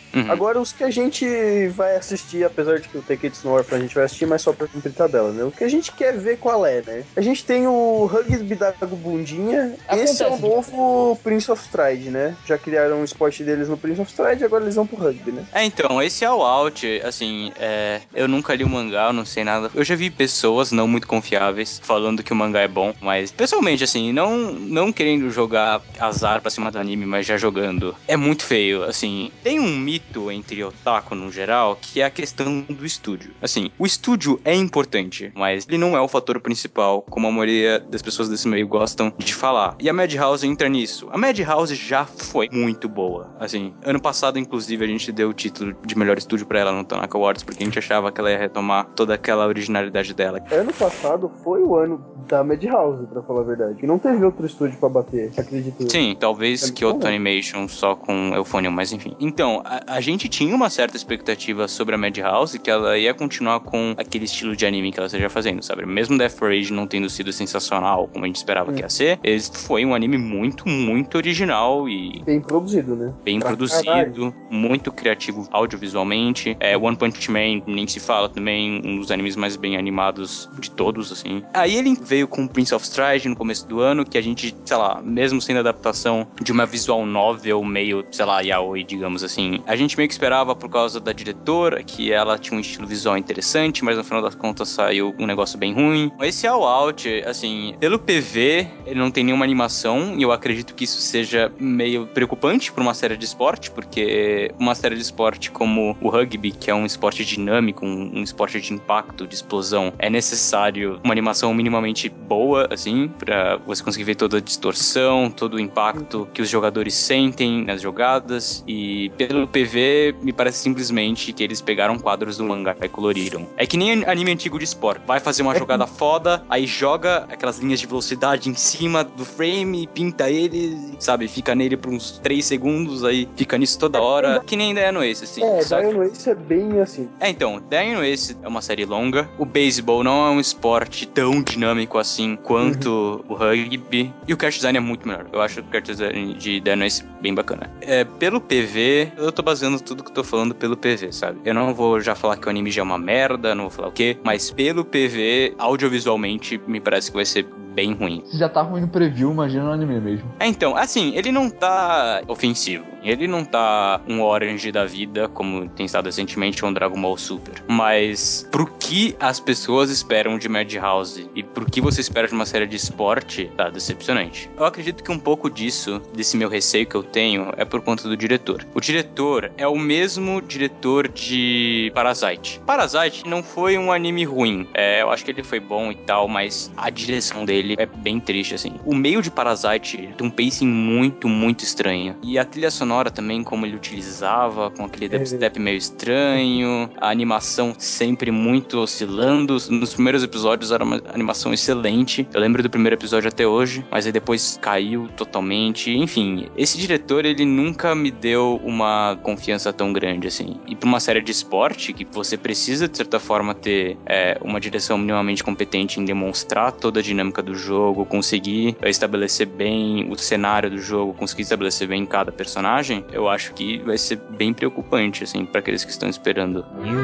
Uhum. Agora, os que a gente vai assistir, apesar de que o Take It Snow a gente vai assistir, mas só pra cumprir tabela, né? O que a gente quer ver qual é, né? A gente tem o Rugby da Bundinha. Esse é o novo Prince of Stride, né? Já criaram um esporte deles no Prince of Stride, agora eles vão pro rugby, né? É, então, esse é o Out, assim, é, eu nunca li o mangá, eu não sei nada. Eu já vi pessoas não muito confiáveis falando que o mangá é bom, mas pessoalmente, assim, não, não querendo jogar azar pra cima do anime, mas já jogando, é muito feio, assim. Tem um mito entre otaku no geral, que é a questão do estúdio. Assim, o estúdio é importante, mas ele não é o fator principal, como a maioria das pessoas desse meio gostam de falar. E a Madhouse entra nisso. A Madhouse já foi muito boa, assim. Ano passado, inclusive, a gente deu o título de melhor estúdio pra ela no Tanaka Awards, porque a gente achava que ela ia retomar toda aquela originalidade dela. Ano passado foi o ano da Madhouse, pra falar a verdade. E não teve outro estúdio pra bater, acredito eu. Sim, talvez É Kyoto bom, Animation só com Euphonium, mas enfim. Então, a, a gente tinha uma certa expectativa sobre a Madhouse, que ela ia continuar com aquele estilo de anime que ela esteja fazendo, sabe? Mesmo Death Parade não tendo sido sensacional, como a gente esperava Hum. que ia ser, esse foi um anime muito, muito original e... Bem produzido, né? Bem Pra produzido, caralho. muito criativo audiovisualmente. É, One Punch Man, nem se fala também, um dos animes mais bem animados de todos, assim. Aí ele veio com Prince of Stride no começo do ano, que a gente, sei lá, mesmo sendo adaptação de uma visual novel meio, sei lá, yaoi, digamos assim, a gente meio que esperava por causa da diretora, que ela tinha um estilo visual interessante, mas no final das contas saiu um negócio bem ruim. Esse All Out, assim, pelo P V, ele não tem nenhuma animação, e eu acredito que isso seja meio preocupante para uma série de esporte, porque uma série de esporte como o rugby, que é um esporte dinâmico, um, um esporte de impacto, de explosão, é necessário uma animação minimamente boa, assim, pra você conseguir ver toda a distorção, todo o impacto que os jogadores sentem nas jogadas, e pelo P V, me parece simplesmente que eles pegaram quadros do mangá e coloriram. É que nem anime antigo de esporte. Vai fazer uma jogada foda, aí joga aquelas linhas de velocidade em cima do frame, pinta ele, sabe, fica nele por uns três segundos, aí fica nisso toda hora. Que nem Dino Ace, assim. É, Só que... Dino Ace é bem assim. É, então, Dino Ace é uma série longa. O beisebol não é um esporte tão dinâmico assim quanto uhum. o rugby. E o cast design é muito melhor. Eu acho o cast design de Dino Ace bem bacana. É, pelo P V, eu tô baseando tudo que eu tô falando pelo P V, sabe? Eu não vou já falar que o anime já é uma merda, não vou falar o quê, mas pelo P V, audiovisualmente, me parece que vai ser bem ruim. Se já tá ruim no preview, imagina no anime mesmo. É, então, assim, ele não tá ofensivo. Ele não tá um Orange da vida, como tem estado recentemente, ou um Dragon Ball Super. Mas pro que as pessoas esperam de Madhouse e pro que você espera de uma série de esporte, tá decepcionante. Eu acredito que um pouco disso, desse meu receio que eu tenho, é por conta do diretor. O diretor é o mesmo diretor de Parasite. Parasite não foi um anime ruim. É, eu acho que ele foi bom e tal, mas a direção dele é bem triste, assim. O meio de Parasite tem um pacing muito, muito estranho. E a trilha sonora também, como ele utilizava, com aquele dubstep meio estranho, a animação sempre muito oscilando. Nos primeiros episódios era uma animação excelente. Eu lembro do primeiro episódio até hoje, mas aí depois caiu totalmente. Enfim, esse diretor, ele nunca me deu uma confiança tão grande, assim. E pra uma série de esporte, que você precisa, de certa forma, ter é, uma direção minimamente competente em demonstrar toda a dinâmica do jogo, conseguir estabelecer bem o cenário do jogo, conseguir estabelecer bem cada personagem, eu acho que vai ser bem preocupante, assim, pra aqueles que estão esperando.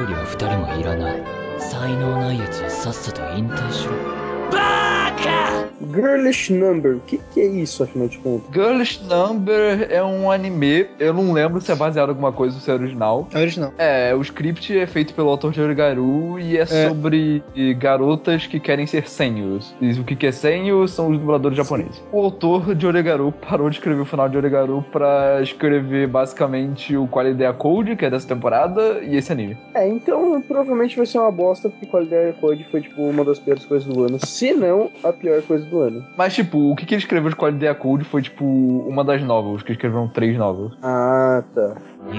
Girlish Number, o que, que é isso, afinal de contas? Girlish Number é um anime, eu não lembro se é baseado em alguma coisa ou se é original. É original. É, o script é feito pelo autor de Oregaru e é, é sobre garotas que querem ser seiyus. E o que é seiyu são os dubladores japoneses. O autor de Oregaru parou de escrever o final de Oregaru pra escrever basicamente o Qualidea Code, que é dessa temporada, e esse anime. É, então provavelmente vai ser uma bosta, porque Qualidea Code foi tipo uma das piores coisas do ano, se não a pior coisa do ano. Mas, tipo, o que, que ele escreveu de Qualidea Code foi, tipo, uma das novels, que escreveram três novels. Ah, tá.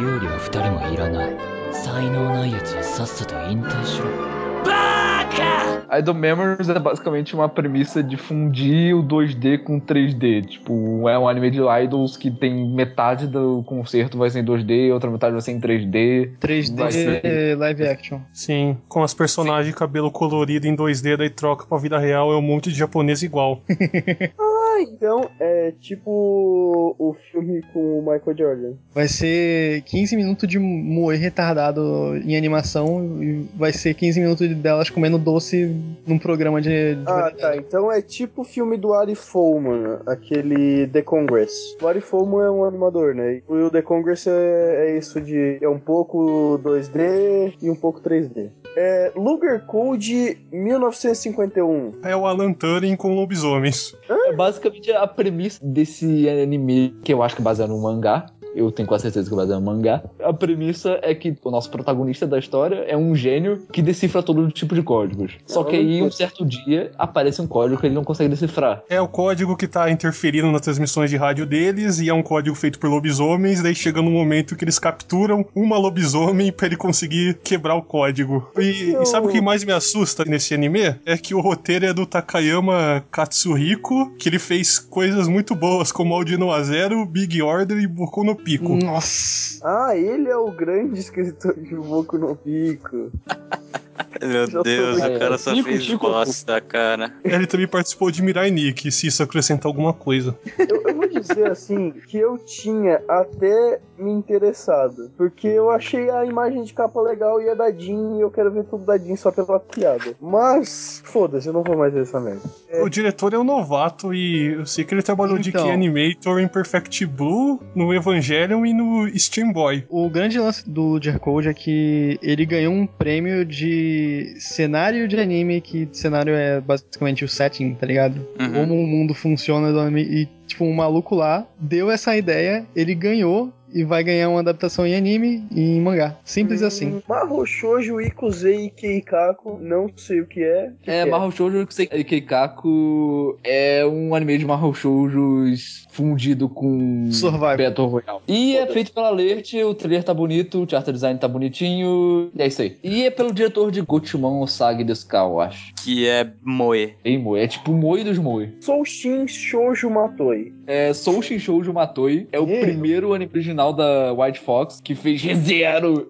Idol Memories é basicamente uma premissa de fundir o dois D com três D. Tipo, é um anime de idols que tem metade do concerto vai ser em dois D, outra metade vai ser em três D. três D vai ser... live action. Sim, com as personagens de cabelo colorido em dois D, daí troca pra vida real, é um monte de japonês igual. Ah, Ah, então é tipo o filme com o Michael Jordan. Vai ser quinze minutos de moer retardado em animação e vai ser quinze minutos delas comendo doce num programa de... de Ah, tá. Então é tipo o filme do Ari Folman, aquele The Congress. O Ari Folman é um animador, né? E o The Congress é, é isso de... é um pouco dois D e um pouco três D. É Luger Code mil novecentos e cinquenta e um. É o Alan Turing com lobisomens. É basicamente a premissa desse anime, que eu acho que é baseado num mangá. Eu tenho quase certeza que é baseado num mangá. A premissa é que o nosso protagonista da história é um gênio que decifra todo tipo de códigos. Só que aí, um certo dia, aparece um código que ele não consegue decifrar. É o código que tá interferindo nas transmissões de rádio deles, e é um código feito por lobisomens, daí chega no momento que eles capturam uma lobisomem pra ele conseguir quebrar o código. E, e sabe o que mais me assusta nesse anime? É que o roteiro é do Takayama Katsuhiko, que ele fez coisas muito boas, como Aldino a Zero, Big Order e Boku no Pico. Nossa! Ah, ele é o grande escritor de Boku no Pico. Meu Já Deus, tô- o cara só Chico, fez Chico. bosta, cara. Ele também participou de Mirai Nikki, se isso acrescentar alguma coisa. Eu, eu vou dizer assim, que eu tinha até me interessado. Porque eu achei a imagem de capa legal e é da Jean, e eu quero ver tudo da Jean só pela piada. Mas, foda-se, eu não vou mais ver essa merda. O diretor é um novato e eu sei que ele trabalhou de Então. Key Animator em Perfect Blue, no Evangelion e no Steam Boy. O grande lance do J-Code é que ele ganhou um prêmio de cenário de anime, que cenário é basicamente o setting, tá ligado? Uhum. Como o mundo funciona do anime. E, tipo, um maluco lá deu essa ideia, ele ganhou e vai ganhar uma adaptação em anime e em mangá. Simples assim. Mahou Shoujo, Ikuzei e Keikaku, não sei o que é. Que É, que Mahou Shoujo Keikaku é um anime de Mahou Shoujos fundido com Survival. Battle Royale. E é feito pela Alert, o trailer tá bonito, o character design tá bonitinho, e é isso aí. E é pelo diretor de Gotemon Osagi Desuka, eu acho. Que é Moe. Ei, Moe, é tipo o Moe dos Moe. Soushin Shoujo Matoi. É, Soushin Shoujo Matoi é o Yeah. primeiro anime original da White Fox, que fez ReZero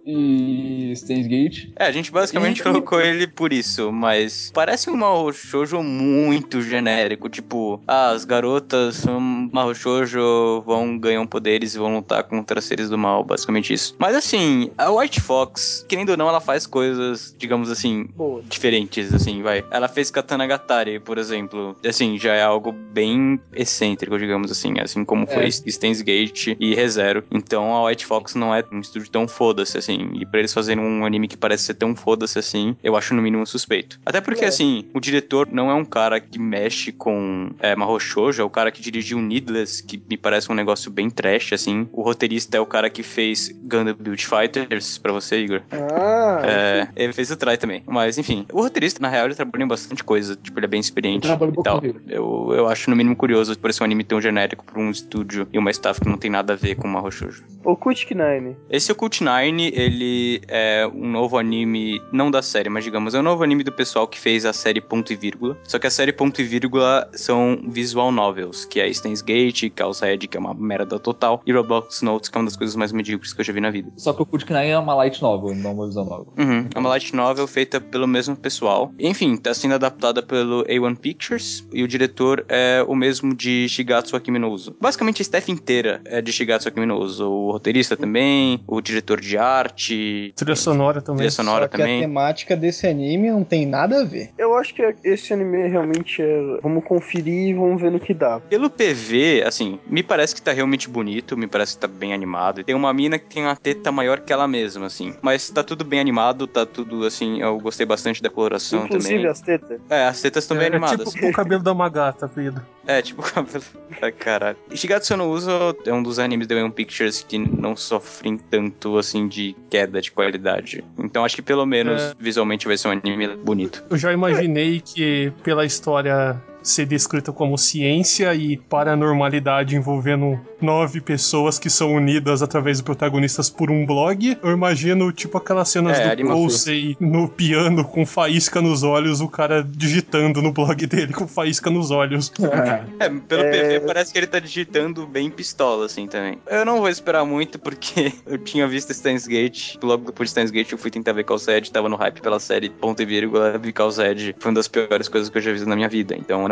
e Steins Gate. É, a gente basicamente E- colocou ele por isso, mas parece um Mahou Shoujo muito genérico, tipo, ah, as garotas são Mahou Shoujo, vão ganhar poderes e vão lutar contra seres do mal, basicamente isso. Mas assim, a White Fox, querendo ou não, ela faz coisas, digamos assim, Boa. diferentes, assim, vai. Ela fez Katana Gatari, por exemplo, assim, já é algo bem excêntrico, digamos assim, assim como foi É. Steins Gate e ReZero. Então a White Fox não é um estúdio tão foda-se, assim, e pra eles fazerem um anime que parece ser tão foda-se assim, eu acho no mínimo suspeito. Até porque, É. assim, o diretor não é um cara que mexe com é, Mahou Shoujo, é o cara que dirigiu Needless, que me parece um negócio bem trash, assim. O roteirista é o cara que fez Gundam Build Fighters, pra você, Igor. Ah, É, ele fez o Try também. Mas, enfim, o roteirista, na real, ele trabalha em bastante coisa. Tipo, ele é bem experiente Ele trabalha um e tal. pouco. Eu, eu acho, no mínimo, curioso por esse um anime tão genérico pra um estúdio e uma staff que não tem nada a ver com Mahou Shoujo. o Kutik Nine. Esse Occult Nine, ele é um novo anime, não da série, mas digamos, é um novo anime do pessoal que fez a série Ponto e Vírgula. Só que a série Ponto e Vírgula são visual novels, que é Steins Gate, Chaos Head, que é uma merda total, e Roblox Notes, que é uma das coisas mais medíocres que eu já vi na vida. Só que o Kutik Nine é uma light novel, não uma visual novel. Uhum, é uma light novel feita pelo mesmo pessoal. Enfim, tá sendo adaptada pelo A um Pictures, e o diretor é o mesmo de Shigatsu Akimi no Uso. Basicamente a staff inteira é de Shigatsu Akimi no Uso. O roteirista também, o diretor de arte, Trilha sonora também. trilha sonora Só que a também. temática desse anime não tem nada a ver. Eu acho que esse anime realmente é... Vamos conferir e vamos ver no que dá. Pelo P V, assim, me parece que tá realmente bonito, me parece que tá bem animado. E tem uma mina que tem uma teta maior que ela mesma, assim. Mas tá tudo bem animado, tá tudo, assim, eu gostei bastante da coloração Inclusive também. as tetas. É, as tetas estão bem É, animadas. tipo o cabelo da Magata, Pedro. É, tipo o cabelo. Ai, caralho. E Shigatsu no Uso é um dos animes da A um Pictures que não sofrem tanto, assim, de queda de qualidade. Então acho que pelo menos É. visualmente vai ser um anime bonito. Eu já imaginei que pela história ser descrita como ciência e paranormalidade envolvendo nove pessoas que são unidas através dos protagonistas por um blog, eu imagino tipo aquelas cenas É, do Anima Cousei no piano com faísca nos olhos, o cara digitando no blog dele com faísca nos olhos. É, pelo P V parece que ele tá digitando bem pistola, assim, também. Eu não vou esperar muito, porque eu tinha visto Steins Gate, logo depois de Steins Gate eu fui tentar ver Chaos Head, tava no hype pela série Ponto e Vírgula, vi Chaos Head, foi uma das piores coisas que eu já vi na minha vida, então eu não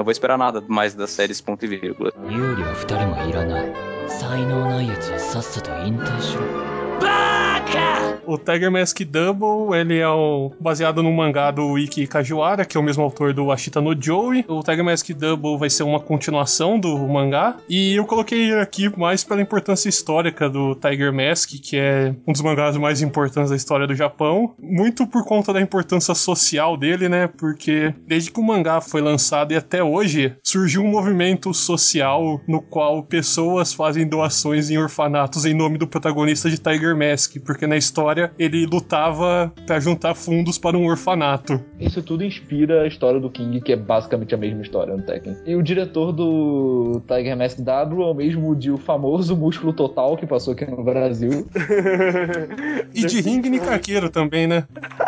não vou esperar nada mais das séries ponto e vírgula. 有利は二人もいらない才能ないやつはさっさと引退しろ。 O Tiger Mask Double, ele é o, baseado no mangá do Iki Kajiwara, que é o mesmo autor do Ashita no Joe. O Tiger Mask Double vai ser uma continuação do mangá. E eu coloquei aqui mais pela importância histórica do Tiger Mask, que é um dos mangás mais importantes da história do Japão. Muito por conta da importância social dele, né? Porque desde que o mangá foi lançado e até hoje, surgiu um movimento social no qual pessoas fazem doações em orfanatos em nome do protagonista de Tiger Mask, porque na história ele lutava pra juntar fundos para um orfanato. Isso tudo inspira a história do King, que é basicamente a mesma história no Tekken. E o diretor do Tiger Mask W é o mesmo de o famoso Músculo Total que passou aqui no Brasil. E de Ring Nikakeiro também, né?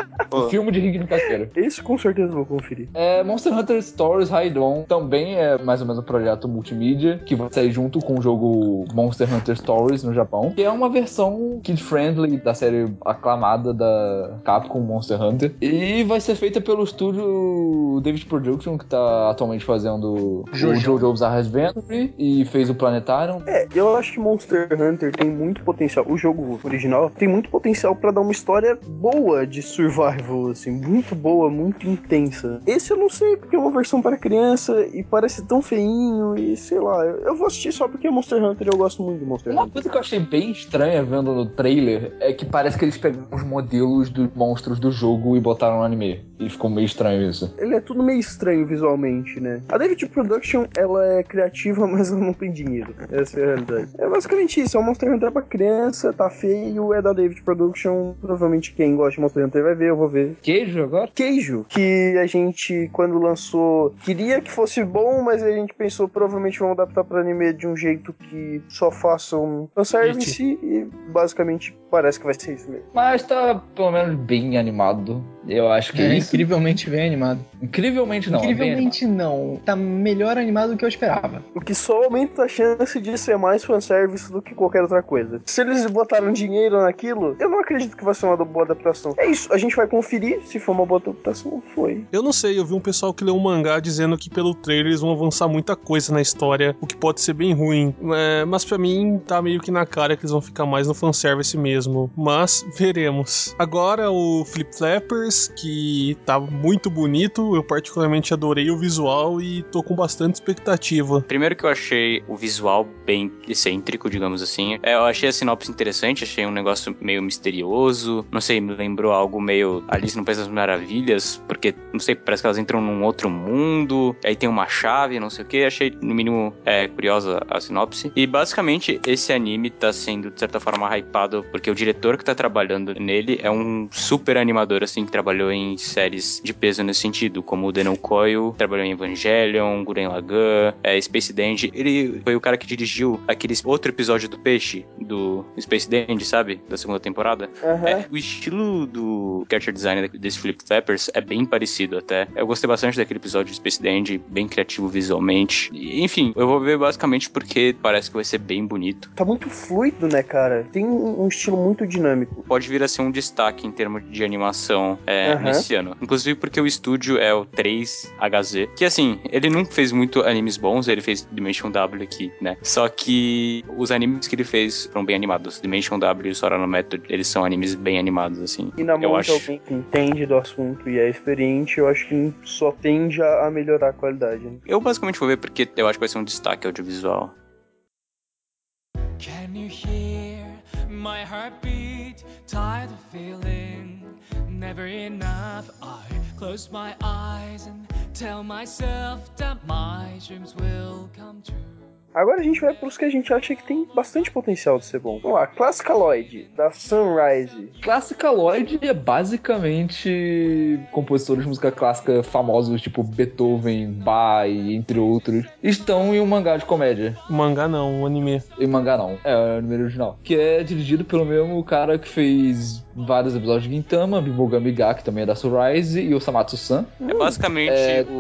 O filme de Ring Nikakeiro. Esse com certeza vou conferir. É, Monster Hunter Stories Raidon também é mais ou menos um projeto multimídia que vai sair junto com o jogo Monster Hunter Stories no Japão, que é uma versão kid-friendly da série aclamada da Capcom Monster Hunter, e vai ser feita pelo estúdio David Production, que tá atualmente fazendo Jojo. o Jojo Bizarre Adventure e fez o Planetarium. É, eu acho que Monster Hunter tem muito potencial, o jogo original tem muito potencial pra dar uma história boa de survival, assim, muito boa, muito intensa. Esse eu não sei, porque é uma versão para criança e parece tão feinho e sei lá, eu vou assistir só porque é Monster Hunter e eu gosto muito de Monster Uma Hunter. coisa que eu achei bem estranha vendo no trailer é que parece que eles pegaram os modelos dos monstros do jogo e botaram no anime. E ficou meio estranho isso. Ele é tudo meio estranho visualmente, né? A David Production, ela é criativa, mas ela não tem dinheiro. Essa é a realidade. É basicamente isso, é um Monster Hunter pra criança, tá feio, é da David Production. Provavelmente quem gosta de Monster Hunter vai ver, eu vou ver. Queijo agora? Queijo, que a gente, quando lançou, queria que fosse bom, mas a gente pensou, provavelmente vão adaptar pra anime de um jeito que só façam fanservice e basicamente parece que vai ser isso mesmo. Mas tá pelo menos bem animado. Eu acho que é, É isso. incrivelmente bem animado. Incrivelmente não. Incrivelmente não. Tá melhor animado do que eu esperava. O que só aumenta a chance de ser mais fanservice do que qualquer outra coisa. Se eles botaram dinheiro naquilo, eu não acredito que vai ser uma boa adaptação. É isso, a gente vai conferir se for uma boa adaptação. Foi. Eu não sei, eu vi um pessoal que leu um mangá dizendo que pelo trailer eles vão avançar muita coisa na história, o que pode ser bem ruim. É, mas pra mim tá meio que na cara que eles vão ficar mais no fanservice mesmo. Mas veremos. Agora o Flip Flappers, que tá muito bonito, eu particularmente adorei o visual e tô com bastante expectativa. Primeiro que eu achei o visual bem excêntrico, digamos assim. É, eu achei a sinopse interessante, achei um negócio meio misterioso, não sei, me lembrou algo meio Alice no País das Maravilhas, porque, não sei, parece que elas entram num outro mundo, aí tem uma chave, não sei o que, achei no mínimo é, curiosa a sinopse. E basicamente esse anime tá sendo de certa forma hypado, porque o diretor que tá trabalhando nele é um super animador, assim, que trabalhou em séries de peso nesse sentido, como o Denon Coil, trabalhou em Evangelion, Gurren Lagann, é, Space Dandy. Ele foi o cara que dirigiu aquele outro episódio do Peixe, do Space Dandy, sabe? Da segunda temporada. Uhum. É, o estilo do character design desse Flip Flappers é bem parecido até. Eu gostei bastante daquele episódio de Space Dandy, bem criativo visualmente. E, enfim, eu vou ver basicamente porque parece que vai ser bem bonito. Tá muito fluido, né, cara? Tem um estilo muito dinâmico. Pode vir a ser um destaque em termos de animação é, uhum. nesse ano. Inclusive porque o estúdio é o três H Z, que assim, ele não fez muito animes bons, ele fez Dimension W aqui, né? Só que os animes que ele fez foram bem animados. Dimension W e Sorano Method, eles são animes bem animados, assim. E na mão eu de acho... alguém que entende do assunto e é experiente, eu acho que só tende a melhorar a qualidade. Né? Eu basicamente vou ver porque eu acho que vai ser um destaque audiovisual. Can you hear my heartbeat? Tired of feeling never enough. I close my eyes and tell myself that my dreams will come true. Agora a gente vai pros que a gente acha que tem bastante potencial de ser bom. Vamos lá, Classicaloid, da Sunrise. Classicaloid é basicamente compositores de música clássica famosos, tipo Beethoven, Bach, entre outros, estão em um mangá de comédia. Mangá não, um anime. E mangá não, é o anime original. Que é dirigido pelo mesmo cara que fez vários episódios de Gintama, Bibogami Ga, que também é da Sunrise, e o Samatsu-san. É basicamente é... O, o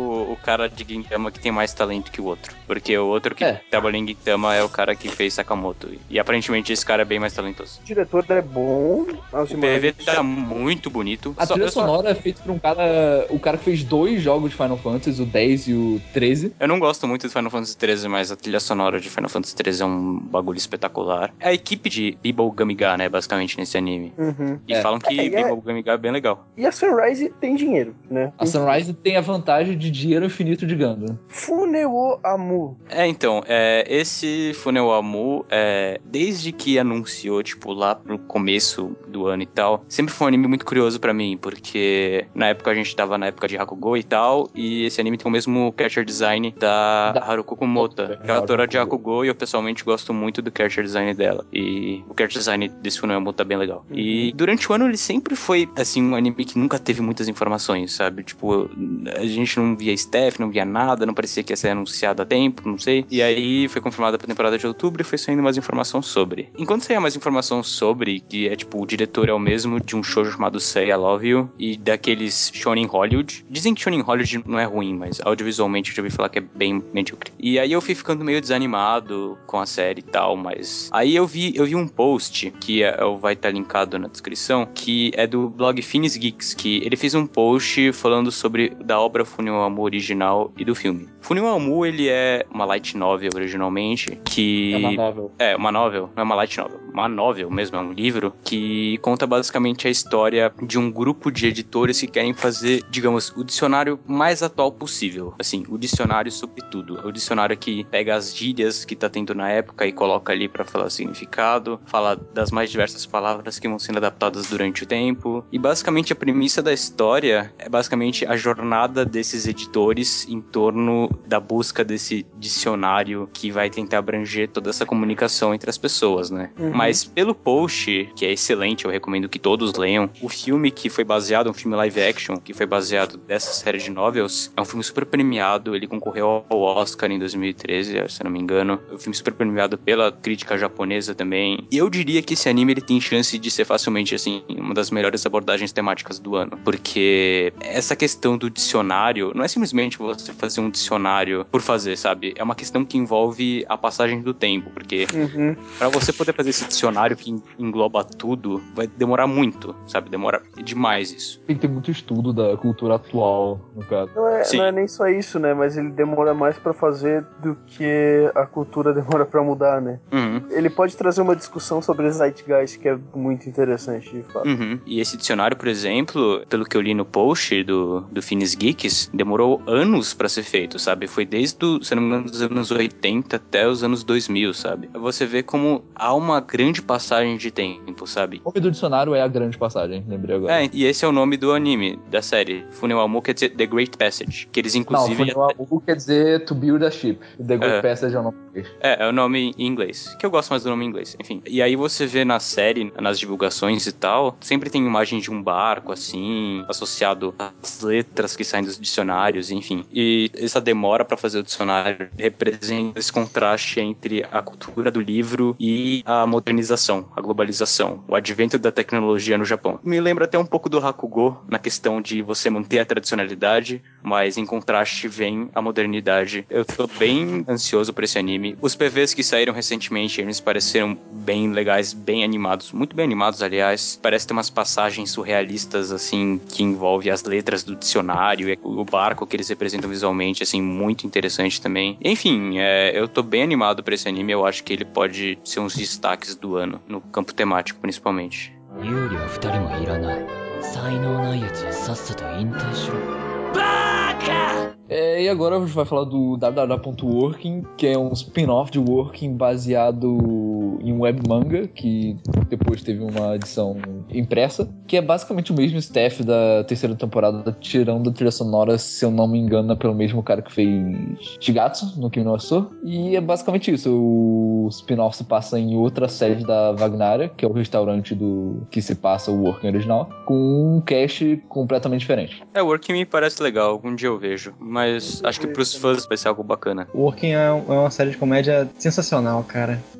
cara de Gintama que tem mais talento que o outro. Porque o outro que É. trabalha em Gintama é o cara que fez Sakamoto. E aparentemente esse cara é bem mais talentoso. O diretor é bom, as O P V imagens... tá muito bonito. A Só- trilha eu só- sonora é feita por um cara. O cara que fez dois jogos de Final Fantasy, o dez e o treze. Eu não gosto muito do Final Fantasy treze, mas a trilha sonora de Final Fantasy treze é um bagulho espetacular. É a equipe de Bibble Gamiga, né, basicamente, nesse anime. Uhum. E É. falam que É, e é- Bibble Gamiga é bem legal. E a Sunrise tem dinheiro, né? A Sunrise tem a vantagem de dinheiro infinito de Gundam. Funeo Amu. É, então, é, esse Funeo Amu, é, desde que anunciou, tipo, lá pro começo do ano e tal, sempre foi um anime muito curioso pra mim, porque na época a gente tava na época de Hakugo e tal, e esse anime tem o mesmo character design da, Da- Haruko Kumota, que é a autora de Hakugo, e eu pessoalmente gosto muito do character design dela. E o character design desse Funeo Amu tá bem legal. Uhum. E durante o ano ele sempre foi, assim, um anime que nunca teve muitas informações, sabe? Tipo, a gente não via staff, não via nada, não parecia que ia ser anunciado a tempo, não sei. E aí foi confirmada pra temporada de outubro e foi saindo mais informação sobre. Enquanto saía mais informação sobre, que é tipo, o diretor é o mesmo de um shoujo chamado Say I Love You e daqueles Shonen Hollywood. Dizem que Shonen Hollywood não é ruim, mas audiovisualmente eu já ouvi falar que é bem medíocre. E aí eu fui ficando meio desanimado com a série e tal, mas... Aí eu vi, eu vi um post, que é, vai estar linkado na descrição, que é do blog Finis Geeks, que ele fez um post falando sobre da obra Funeo Amu original e do filme. Funeo Amu, ele é uma light novel originalmente, que... É uma novel. É, uma novel, não é uma light novel, uma novel mesmo, é um livro que conta basicamente a história de um grupo de editores que querem fazer, digamos, o dicionário mais atual possível. Assim, o dicionário sobre tudo. O dicionário que pega as gírias que tá tendo na época e coloca ali pra falar significado, fala das mais diversas palavras que vão sendo adaptadas durante o tempo. E basicamente a premissa da história é basicamente a jornada desses editores em torno da busca desse dicionário que vai tentar abranger toda essa comunicação entre as pessoas, né? Uhum. Mas pelo post, que é excelente, eu recomendo que todos leiam, o filme que foi baseado, um filme live action, que foi baseado dessa série de novels, é um filme super premiado, ele concorreu ao Oscar em dois mil e treze, se eu não me engano. É um filme super premiado pela crítica japonesa também. E eu diria que esse anime ele tem chance de ser facilmente, assim, uma das melhores abordagens temáticas do ano. Porque essa questão do dicionário não é simplesmente você fazer um dicionário por fazer, sabe? É uma questão que envolve a passagem do tempo, porque Uhum. pra você poder fazer esse dicionário que engloba tudo, vai demorar muito, sabe? Demora demais isso. Tem que ter muito estudo da cultura atual, no caso. Não é, Sim. não é nem só isso, né? Mas ele demora mais pra fazer do que a cultura demora pra mudar, né? Uhum. Ele pode trazer uma discussão sobre Zeitgeist que é muito interessante, de fato. Uhum. E esse dicionário, por exemplo, pelo que eu li no post do, do Finis Geeks, demorou anos pra ser feito, sabe? Foi desde, o, se não me engano, dos anos oitenta até os anos dois mil, sabe? Você vê como há uma grande passagem de tempo, sabe? O nome do dicionário é A Grande Passagem, lembrei agora. É, e esse é o nome do anime, da série. Funeo Amu quer dizer The Great Passage, que eles Não, inclusive... Funeo Amu quer dizer To Build a Ship. The Great É. Passage é o nome dele. É, é o nome em inglês, que eu gosto mais do nome em inglês, enfim. E aí você vê na série, nas divulgações e tal, sempre tem imagem de um barco, assim, associado às letras que saem dos dicionários, enfim. E essa demora pra fazer o dicionário representa esse contraste entre a cultura do livro e a modernização, a globalização, o advento da tecnologia no Japão. Me lembra até um pouco do Hakugo, na questão de você manter a tradicionalidade, mas em contraste vem a modernidade. Eu tô bem ansioso por esse anime. Os P Vs que saíram recentemente, eles pareceram bem legais, bem animados, muito bem animados, aliás. Parece ter umas passagens surrealistas, assim, que envolvem as letras do dicionário, e o barco que eles representam visualmente, assim, muito interessante também. Enfim, é, eu tô bem animado por esse anime, eu acho que ele pode ser uns destaques do ano, no campo temático, principalmente. 有利は二人もいらない。才能ないやつはさっさと引退しろ。バカ！ É, e agora a gente vai falar do W W W ponto working, que é um spin-off de Working baseado em um web manga, que depois teve uma edição impressa, que é basicamente o mesmo staff da terceira temporada, tirando a trilha sonora, se eu não me engano, é pelo mesmo cara que fez Shigatsu, no Kimi no Uso. E é basicamente isso, o spin-off se passa em outra sede da Wagnaria, que é o restaurante do que se passa o Working original, com um cast completamente diferente. É, o Working me parece legal, algum dia eu vejo, mas acho que pros fãs vai ser algo bacana. Working é é uma série de comédia sensacional, cara.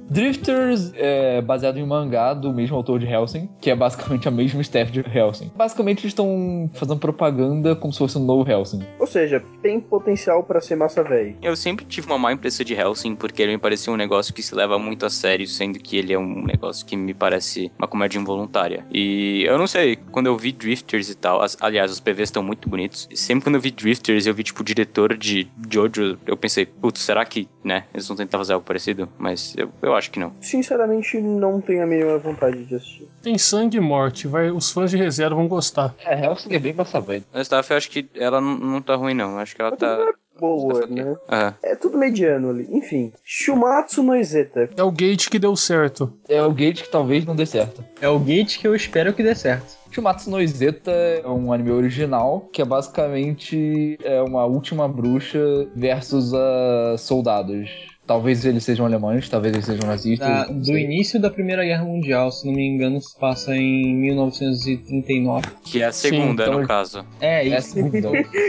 Drifters é baseado em um mangá do mesmo autor de Hellsing, que é basicamente a mesma staff de Hellsing. Basicamente eles estão fazendo propaganda como se fosse um novo Hellsing. Ou seja, tem potencial pra ser massa véi. Eu sempre tive uma má impressão de Hellsing, porque ele me parecia um negócio que se leva muito a sério, sendo que ele é um negócio que me parece uma comédia involuntária. E eu não sei, quando eu vi Drifters e tal, as, aliás, os P Vs estão muito bonitos, e sempre quando eu vi Drifters, eu vi, tipo, o diretor de Jojo, eu pensei, putz, será que, né, eles vão tentar fazer algo parecido? Mas eu, eu acho que não. Sinceramente, não tenho a mínima vontade de assistir. Tem sangue e morte, vai, os fãs de reserva vão gostar. É, Hellsing é bem massa velho. A Staff, eu acho que ela não, não tá ruim, não. Acho que ela tá... Boa, né? Aham. É tudo mediano ali. Enfim, Shumatsu no Izeta. É o Gate que deu certo. É o Gate que talvez não dê certo. É o Gate que eu espero que dê certo. Shumatsu no Izeta é um anime original que é basicamente é uma última bruxa versus a soldados. Talvez eles sejam alemães, talvez eles sejam nazistas. Da, do início da Primeira Guerra Mundial, se não me engano, se passa em mil novecentos e trinta e nove. Que é a segunda, Sim, então- no caso. É, É a isso. segunda.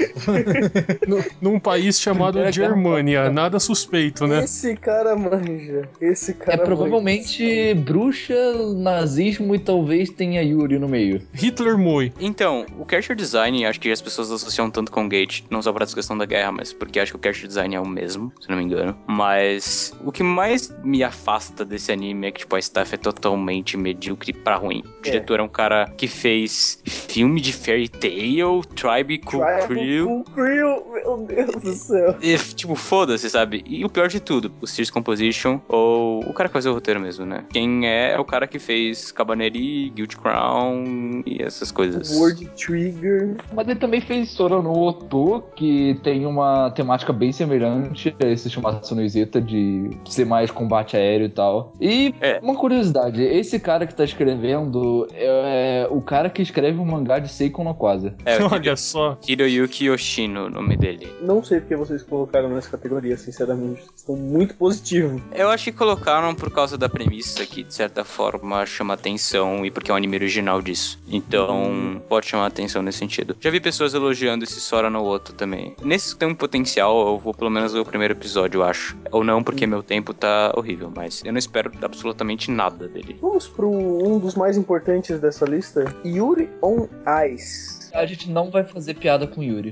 Num país chamado Primeira Germânia, Guerra. nada suspeito, né? Esse cara manja. Esse É cara provavelmente bruxa, nazismo e talvez tenha Yuri no meio. Hitler Moi. Então, o character design, acho que as pessoas associam tanto com Gate, não só pra essa questão da guerra, mas porque acho que o character design é o mesmo, se não me engano. Mas o que mais me afasta desse anime é que, tipo, a staff é totalmente medíocre pra ruim. O diretor é um cara que fez filme de Fairy Tail, Tribe Called Crew. Crew, meu Deus do céu. E, tipo, foda-se, sabe? E o pior de tudo, o Sears Composition, ou o cara que faz o roteiro mesmo, né? Quem é, é o cara que fez Cabaneri, Guilty Crown e essas coisas. World Trigger. Mas ele também fez Sora no Oto, que tem uma temática bem semelhante a esse Shumatsu no Izeta de ser mais combate aéreo e tal. E É. uma curiosidade, esse cara que tá escrevendo é o cara que escreve um mangá de Seiko no Quasa. É, o Olha só. Hiroyuki Yoshino, o nome dele. Não sei porque vocês colocaram nessa categoria, sinceramente. Vocês estão muito positivos. Eu acho que colocaram por causa da premissa que, de certa forma, chama atenção e porque é um anime original disso. Então, pode chamar atenção nesse sentido. Já vi pessoas elogiando esse Sora no Oto também. Nesse tem um potencial, eu vou pelo menos ver o primeiro episódio, eu acho. Ou não, porque meu tempo tá horrível, mas eu não espero absolutamente nada dele. Vamos pro um dos mais importantes dessa lista. Yuri on Ice. A gente não vai fazer piada com Yuri.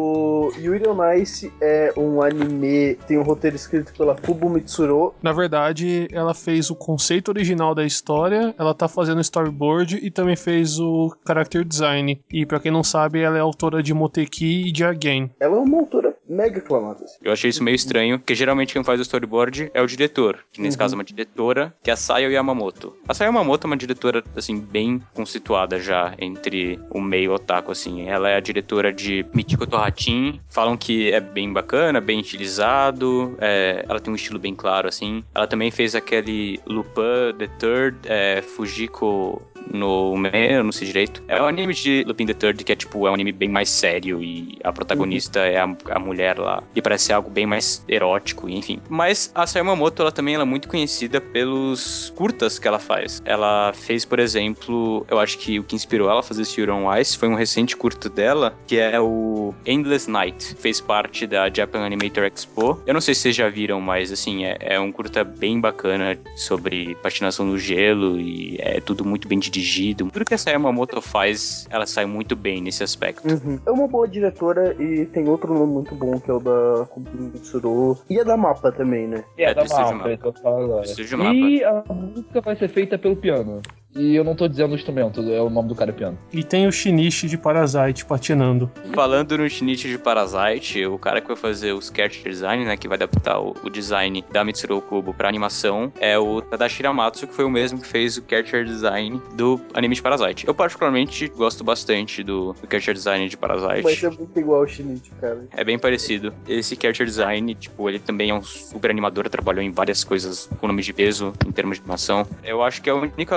O Yuri on Ice é um anime, tem um roteiro escrito pela Fubu Mitsuro. Na verdade, ela fez o conceito original da história, ela tá fazendo storyboard e também fez o character design. E pra quem não sabe, ela é autora de Moteki e de Again. Ela é uma autora mega aclamada. Assim. Eu achei isso meio estranho, porque geralmente quem faz o storyboard é o diretor, que nesse Uhum. caso é uma diretora, que é a Sayo Yamamoto. A Sayo Yamamoto é uma diretora, assim, bem conceituada já entre o meio otaku, assim. Ela é a diretora de Michiko Tohatin, falam que é bem bacana, bem estilizado, é, ela tem um estilo bem claro, assim. Ela também fez aquele Lupin the Third, é, Fujiko no meio, eu não sei direito. É um anime de Lupin the Third que é tipo, é um anime bem mais sério e a protagonista uhum. é a, a mulher lá. E parece ser algo bem mais erótico, enfim. Mas a Sayo Yamamoto, ela também ela é muito conhecida pelos curtas que ela faz. Ela fez, por exemplo, eu acho que o que inspirou ela a fazer esse Yuri on Ice foi um recente curta dela, que é o Endless Night. Fez parte da Japan Animator Expo. Eu não sei se vocês já viram, mas assim, é, é um curta bem bacana sobre patinação no gelo e é tudo muito bem dirigido. Tudo que a Sayo Yamamoto faz, ela sai muito bem nesse aspecto. Uhum. É uma boa diretora e tem outro nome muito bom, que é o da Mitsuru. E é da Mapa também, né? É, É, da do Estúdio Mapa, Mapa. então fala agora. Estúdio Mapa. E a música vai ser feita pelo piano. E eu não tô dizendo o instrumento, é o nome do cara é piano. E tem o Shinichi de Parasite patinando. Falando no Shinichi de Parasite, o cara que vai fazer os character design, né, que vai adaptar o, o design da Mitsuru Kubo pra animação, é o Tadashi Hiramatsu, que foi o mesmo que fez o character design do anime de Parasite. Eu particularmente gosto bastante do, do character design de Parasite. Mas é muito igual ao Shinichi, cara. É bem parecido. Esse character design, tipo, ele também é um super animador, trabalhou em várias coisas com nome de peso, em termos de animação. Eu acho que a única questão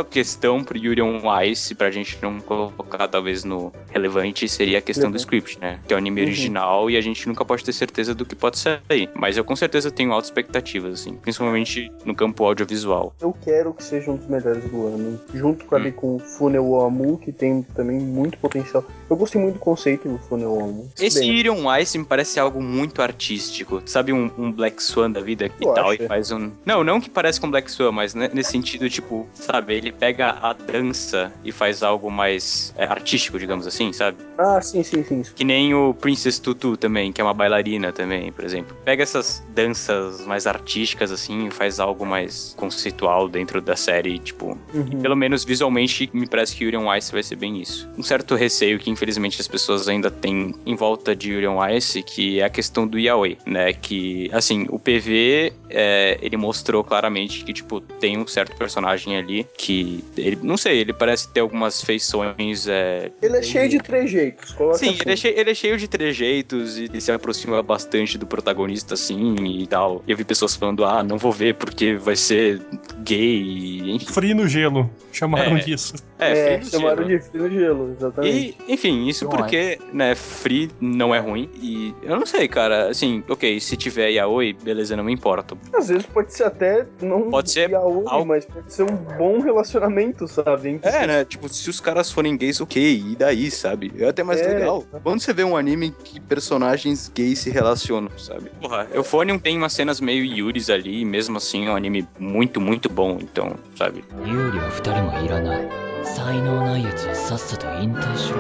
questão pro Yuri on Ice, pra gente não colocar talvez no relevante, seria a questão do script, né? Que é o anime Uhum. original e a gente nunca pode ter certeza do que pode sair. Mas eu com certeza tenho altas expectativas, assim, principalmente no campo audiovisual. Eu quero que seja um dos melhores do ano. Junto com, ali, com o Funnel Amu, que tem também muito potencial. Eu gostei muito do conceito do Funnel Amu. Esse Bem, Yuri on Ice me parece algo muito artístico. Sabe um, um Black Swan da vida e Tu tal? acha? E faz um... Não, não que parece com Black Swan, mas né, nesse sentido, tipo, sabe? Ele pega a dança e faz algo mais é, artístico, digamos assim, sabe? Ah, sim, sim, sim. Que nem o Princess Tutu também, que é uma bailarina também, por exemplo. Pega essas danças mais artísticas, assim, e faz algo mais conceitual dentro da série, tipo... Uhum. Pelo menos visualmente, me parece que Yuri on Ice vai ser bem isso. Um certo receio que, infelizmente, as pessoas ainda têm em volta de Yuri on Ice, que é a questão do yaoi, né? Que, assim, o P V, é, ele mostrou claramente que, tipo, tem um certo personagem ali que... Ele, não sei, ele parece ter algumas feições... É, Ele é cheio de trejeitos. Coloca Sim, assim. ele é, cheio, ele é cheio de trejeitos e se aproxima bastante do protagonista, assim, e tal. E eu vi pessoas falando, ah, não vou ver porque vai ser gay, enfim. Frio no gelo, chamaram É. disso. É, É, frio no chamaram gelo. de frio no gelo, exatamente. E, enfim, isso Não porque, né, free não é ruim. E eu não sei, cara, assim, ok, se tiver yaoi, beleza, não me importa. Às vezes pode ser até não Pode ser yaoi, algo- mas pode ser um bom relacionamento, sabe? Entre É, né, tipo, se os caras forem gays, ok, e daí, sabe? É até mais É. legal. Quando você vê um anime que personagens gays se relacionam, sabe? Porra, Euphonium tem umas cenas meio Yuris ali, e mesmo assim é um anime muito, muito bom, então, sabe? 有利は二人もいらない才能ないやつはさっさと引退しろ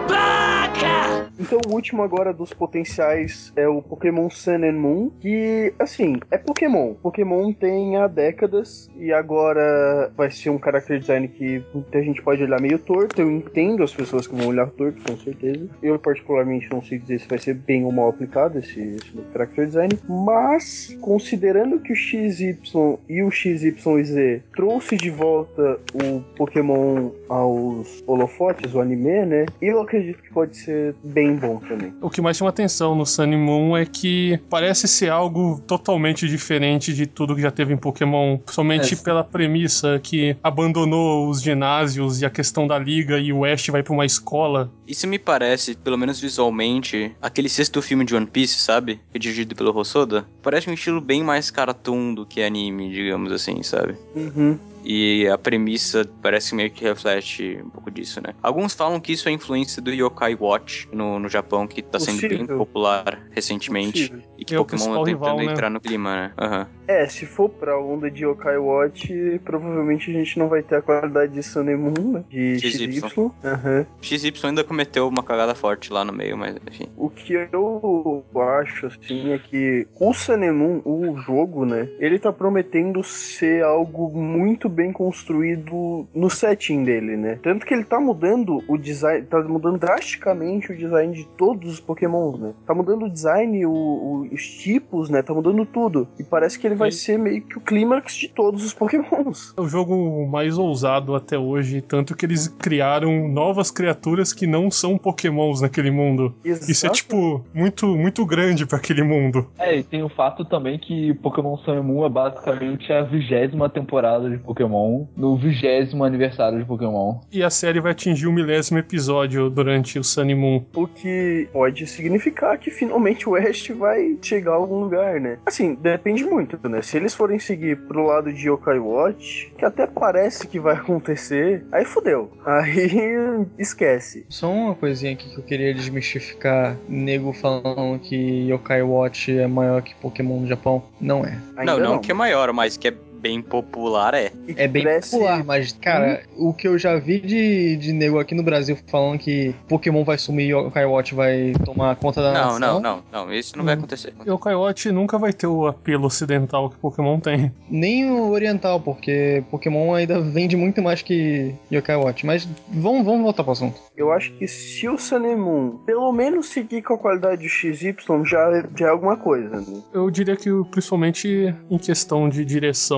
Então o último agora dos potenciais é o Pokémon Sun and Moon, que, assim, é Pokémon. Pokémon tem há décadas e agora vai ser um character design que muita gente pode olhar meio torto. Eu entendo as pessoas que vão olhar torto, com certeza. Eu particularmente não sei dizer se vai ser bem ou mal aplicado esse, esse novo character design, mas considerando que o X Y e o X Y Z trouxe de volta o Pokémon aos holofotes, o anime, né? Eu acredito que pode ser bem bom também. O que mais chama atenção no Sun e Moon é que parece ser algo totalmente diferente de tudo que já teve em Pokémon, somente É, pela premissa que abandonou os ginásios e a questão da liga e o Ash vai pra uma escola. Isso me parece, pelo menos visualmente, aquele sexto filme de One Piece, sabe? Que é dirigido pelo Hosoda. Parece um estilo bem mais cartoon do que anime, digamos assim, sabe? Uhum. E a premissa parece meio que reflete um pouco disso, né? Alguns falam que isso é influência do Yokai Watch no, no Japão, que tá sendo bem Possível. popular recentemente. Possível. E que É o Pokémon principal tá tentando rival, né? entrar no clima, né? Aham. É, se for pra onda de Yokai Watch, provavelmente a gente não vai ter a qualidade de Sun and Moon, né? De X X Y. Y. Aham. X Y ainda cometeu uma cagada forte lá no meio, mas enfim. O que eu acho, assim, é que o Sun and Moon, o jogo, né? Ele tá prometendo ser algo muito bem construído no setting dele, né? Tanto que ele tá mudando o design, tá mudando drasticamente o design de todos os Pokémons, né? Tá mudando o design, o, o- os tipos, né? Tá mudando tudo. E parece que ele vai Sim. ser meio que o clímax de todos os Pokémons. É o jogo mais ousado até hoje, tanto que eles criaram novas criaturas que não são Pokémons naquele mundo. Isso é, Exato. tipo, muito, muito grande pra aquele mundo. É, e tem o fato também que Pokémon Sun e Moon é basicamente a vigésima temporada de Pokémon, no vigésimo aniversário de Pokémon. E a série vai atingir o milésimo episódio durante o Sun e Moon. O que pode significar que finalmente o Ash vai chegar a algum lugar, né? Assim, depende muito, né? Se eles forem seguir pro lado de Yokai Watch, que até parece que vai acontecer, aí fodeu. Aí esquece. Só uma coisinha aqui que eu queria desmistificar. Nego falando que Yokai Watch é maior que Pokémon no Japão. Não é. Ainda não, não, que é maior, mas que é bem popular, é. E que É bem cresce- popular, mas, cara, o que eu já vi de, de nego aqui no Brasil falando que Pokémon vai sumir e Yokai Watch vai tomar conta da Não, nação. não, não, não, isso não vai Hum. acontecer. E o Kaiot nunca vai ter o apelo ocidental que Pokémon tem. Nem o oriental, porque Pokémon ainda vende muito mais que Yokai Watch. Mas vamos, vamos voltar pro assunto. Eu acho que se o Sun and Moon pelo menos seguir com a qualidade do X Y, já, já é alguma coisa, né? Eu diria que, principalmente em questão de direção,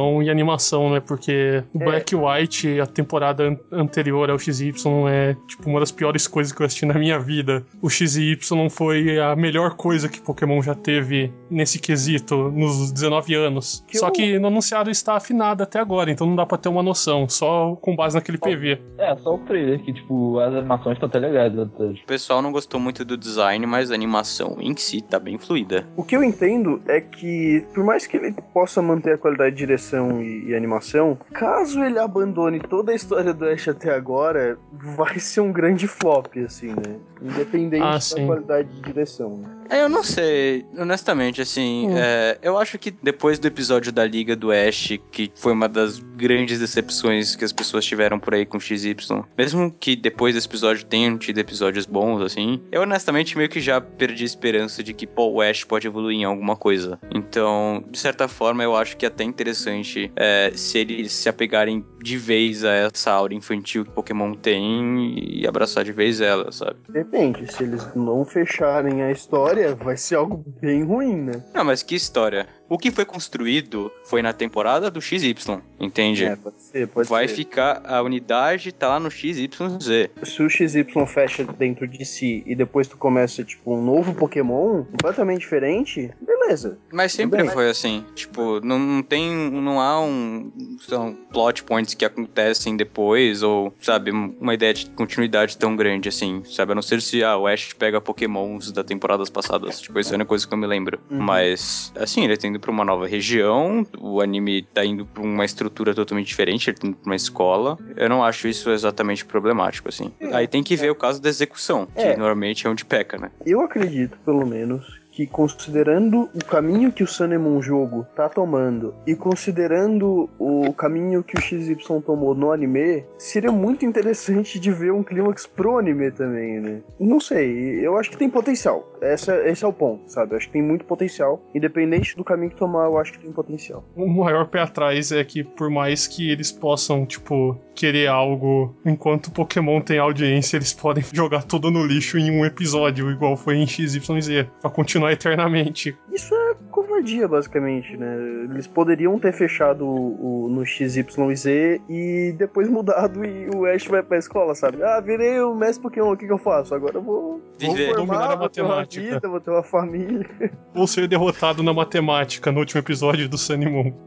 Pokémon e animação, né? Porque o Black e White, a temporada an- anterior ao X Y, é tipo uma das piores coisas que eu assisti na minha vida. O X Y foi a melhor coisa que Pokémon já teve nesse quesito nos dezenove anos. Que Só eu- que no anunciado está afinado até agora, então não dá pra ter uma noção, só com base naquele P V. É, só o trailer, que tipo, as animações estão até legais. até. O pessoal não gostou muito do design, mas a animação em si tá bem fluida. O que eu entendo é que, por mais que ele possa manter a qualidade de direção e, e animação, caso ele abandone toda a história do Ash até agora, vai ser um grande flop, assim, né? Independente Ah, da sim. qualidade de direção, né? É, eu não sei, honestamente, assim, Hum. é, eu acho que depois do episódio da Liga do Ash, que foi uma das grandes decepções que as pessoas tiveram por aí com X Y, mesmo que depois desse episódio tenham tido episódios bons, assim, eu honestamente meio que já perdi a esperança de que, pô, o Ash pode evoluir em alguma coisa. Então, de certa forma, eu acho que é até interessante é, se eles se apegarem de vez a essa aura infantil que Pokémon tem e abraçar de vez ela, sabe? Depende, se eles não fecharem a história, vai ser algo bem ruim, né? Não, mas que história. O que foi construído foi na temporada do X Y, entende? É, pode ser, pode Vai ser. ficar, a unidade tá lá no X Y Z. Se o X Y fecha dentro de si e depois tu começa, tipo, um novo Pokémon completamente diferente, beleza. Mas sempre Tudo bem. foi assim. Tipo, não, não tem. Não há um. São plot points que acontecem depois, ou, sabe, uma ideia de continuidade tão grande assim. Sabe? A não ser se ah, o Ash pega Pokémons da temporadas passadas. Tipo, isso é uma coisa que eu me lembro. Uhum. Mas, assim, ele tá indo pra uma nova região, o anime tá indo pra uma estrutura totalmente diferente, ele tá indo pra uma escola. Eu não acho isso exatamente problemático, assim. Aí tem que ver o caso da execução, que É. normalmente é onde peca, né? Eu acredito, pelo menos, que considerando o caminho que o Sun and Moon jogo tá tomando e considerando o caminho que o X Y tomou no anime, seria muito interessante de ver um clímax pro anime também, né? Não sei, eu acho que tem potencial. Essa, esse é o ponto, sabe? Eu acho que tem muito potencial. Independente do caminho que tomar, eu acho que tem potencial. O maior pé atrás é que, por mais que eles possam, tipo, querer algo enquanto o Pokémon tem audiência, eles podem jogar tudo no lixo em um episódio, igual foi em X Y Z, pra continuar eternamente. Isso é covardia, basicamente, né? Eles poderiam ter fechado o, o- no X Y Z e depois mudado e o Ash vai pra escola, sabe? Ah, virei o mestre Pokémon, o que, que eu faço? Agora eu vou, vou Viver. Dominar formar, a vou ter uma matemática. vida, vou ter uma família. Ou ser derrotado na matemática no último episódio do Sun and Moon.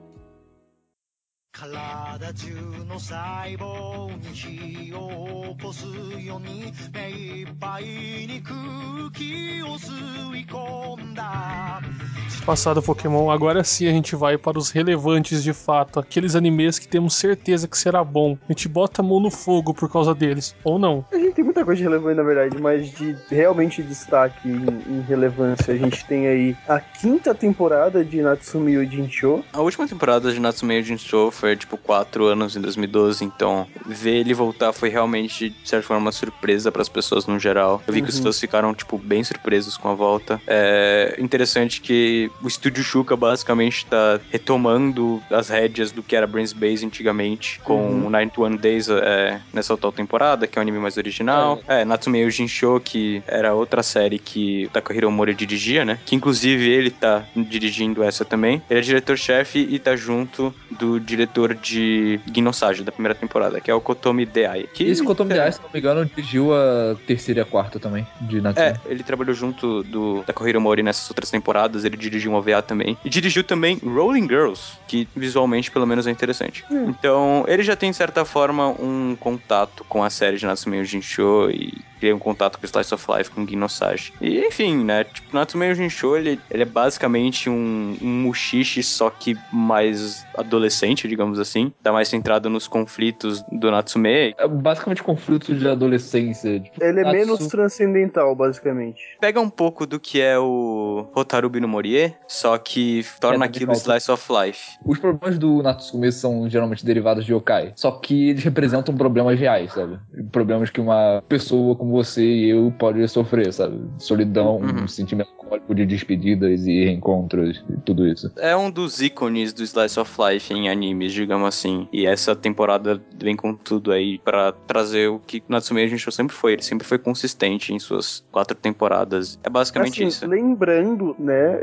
体中の細胞に火を起こすように目いっぱいに空気を吸い込んだ Passado Pokémon, agora sim a gente vai para os relevantes de fato, aqueles animes que temos certeza que será bom. A gente bota a mão no fogo por causa deles, ou não. A gente tem muita coisa de relevante, na verdade, mas de realmente destaque em, em relevância, a gente tem aí a quinta temporada de Natsume Yojincho. A última temporada de Natsume Yojincho foi, tipo, quatro anos em dois mil e doze, então ver ele voltar foi realmente, de certa forma, uma surpresa pras pessoas no geral. Eu vi que os Uhum. fãs ficaram, tipo, bem surpresos com a volta. É interessante que o estúdio Shuka basicamente tá retomando as rédeas do que era Brains Base antigamente, com Uhum. o noventa e um Days é, nessa atual temporada, que é o anime mais original. É, Natsume Yojincho, que era outra série que o Takahiro Mori dirigia, né? Que inclusive ele tá dirigindo essa também. Ele é diretor-chefe e tá junto do diretor de Ginosage, da primeira temporada, que é o Kotomi Deai. Que, Esse Kotomi Deai, se não me engano, dirigiu a terceira e a quarta também, de Natsume. É, ele trabalhou junto do Takahiro Mori nessas outras temporadas, ele dirigiu um O V A também. E dirigiu também Rolling Girls, que visualmente, pelo menos, é interessante. Então, ele já tem, de certa forma, um contato com a série de Natsume Yojincho e tem um contato com Slice of Life, com Ginosage. E, enfim, né, tipo, Natsume Yojincho, ele, ele é basicamente um, um mushishi, só que mais adolescente, digamos assim. Tá mais centrado nos conflitos do Natsume. É basicamente conflito de adolescência. Tipo, Ele é Natsu- menos transcendental, basicamente. Pega um pouco do que é o Hotarubi no Morie, só que torna É, aquilo de fato. Slice of Life. Os problemas do Natsume são geralmente derivados de yokai. Só que eles representam problemas reais, sabe? Problemas que uma pessoa como você e eu pode sofrer, sabe? Solidão, Uhum. um sentimento melancólico de despedidas e reencontros e tudo isso. É um dos ícones do Slice of Life em animes, digamos assim. E essa temporada vem com tudo aí pra trazer o que Natsume Yojincho sempre foi. Ele sempre foi consistente em suas quatro temporadas. É basicamente Assim, isso. lembrando, né, eu, eu vi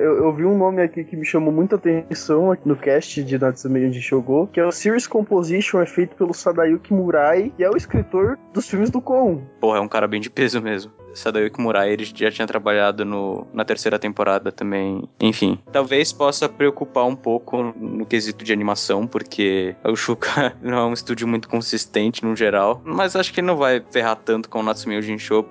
vi um nome aqui que me chamou muita atenção aqui no cast de Natsume Yuji Shogo, que é o Series Composition, é feito pelo Sadayuki Murai, que é o escritor dos filmes do Kon. Porra, é um cara bem de peso mesmo. Sadayuki Murai, ele já tinha trabalhado no, na terceira temporada também. Enfim, talvez possa preocupar um pouco no quesito de animação, porque o Shuka não é um estúdio muito consistente no geral, mas acho que ele não vai ferrar tanto com o Natsume Yuji Shogo.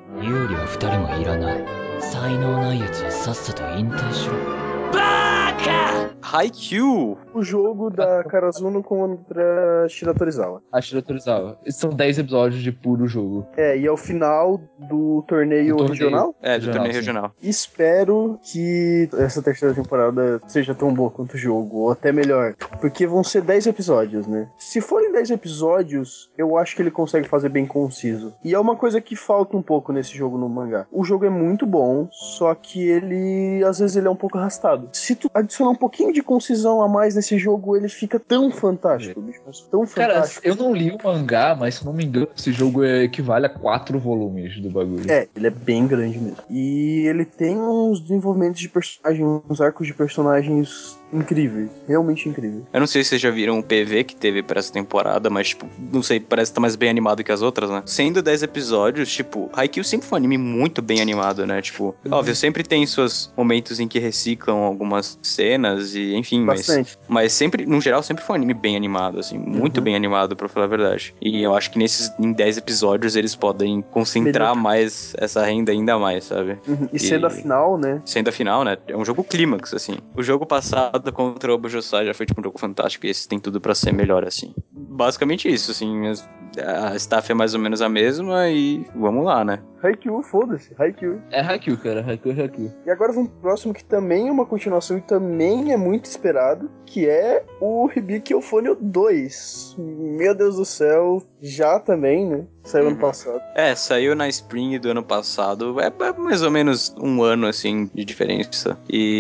Haikyuu! O jogo da Karazuno contra Shira Torizawa. A Shira Torizawa. São dez episódios de puro jogo. É, e é o final do torneio, Do torneio. regional? É, do Regional, torneio sim. regional. Espero que essa terceira temporada seja tão boa quanto o jogo, ou até melhor. Porque vão ser dez episódios, né? Se forem dez episódios, eu acho que ele consegue fazer bem conciso. E é uma coisa que falta um pouco nesse jogo no mangá. O jogo é muito bom, só que ele, às vezes, ele é um pouco arrastado. Se tu adicionar um pouquinho de concisão a mais nesse jogo, ele fica tão fantástico, bicho. Tão Cara, fantástico. eu não li o mangá, mas se não me engano, esse jogo é- equivale a quatro volumes do bagulho. É, ele é bem grande mesmo. E ele tem uns desenvolvimentos de personagens, uns arcos de personagens incríveis. Realmente incríveis. Eu não sei se vocês já viram o P V que teve pra essa temporada, mas, tipo, não sei, parece que tá mais bem animado que as outras, né? Sendo dez episódios, tipo, Haikyuu sempre foi um anime muito bem animado, né? Tipo, Uhum. óbvio, sempre tem seus momentos em que reciclam algumas cenas e, enfim, mas, Bastante. mas sempre, no geral, sempre foi um anime bem animado, assim, muito Uhum. bem animado, pra falar a verdade. E eu acho que nesses, em dez episódios, eles podem concentrar Melhor. mais essa renda ainda mais, sabe? Uhum. E sendo a final, né? Sendo a final, né? É um jogo clímax, assim. O jogo passado contra o Obujosai já foi, tipo, um jogo fantástico e esse tem tudo pra ser melhor, assim. Basicamente isso, assim. as- A staff é mais ou menos a mesma e vamos lá, né? Haikyuu, foda-se. Haikyuu. É Haikyuu, cara. Haikyuu é Haikyuu. E agora vamos pro próximo, que também é uma continuação e também é muito esperado, que é o Hibiki Euphonio dois. Meu Deus do céu, já também, né? Saiu ano passado. É, saiu na Spring do ano passado. É, é mais ou menos um ano, assim, de diferença.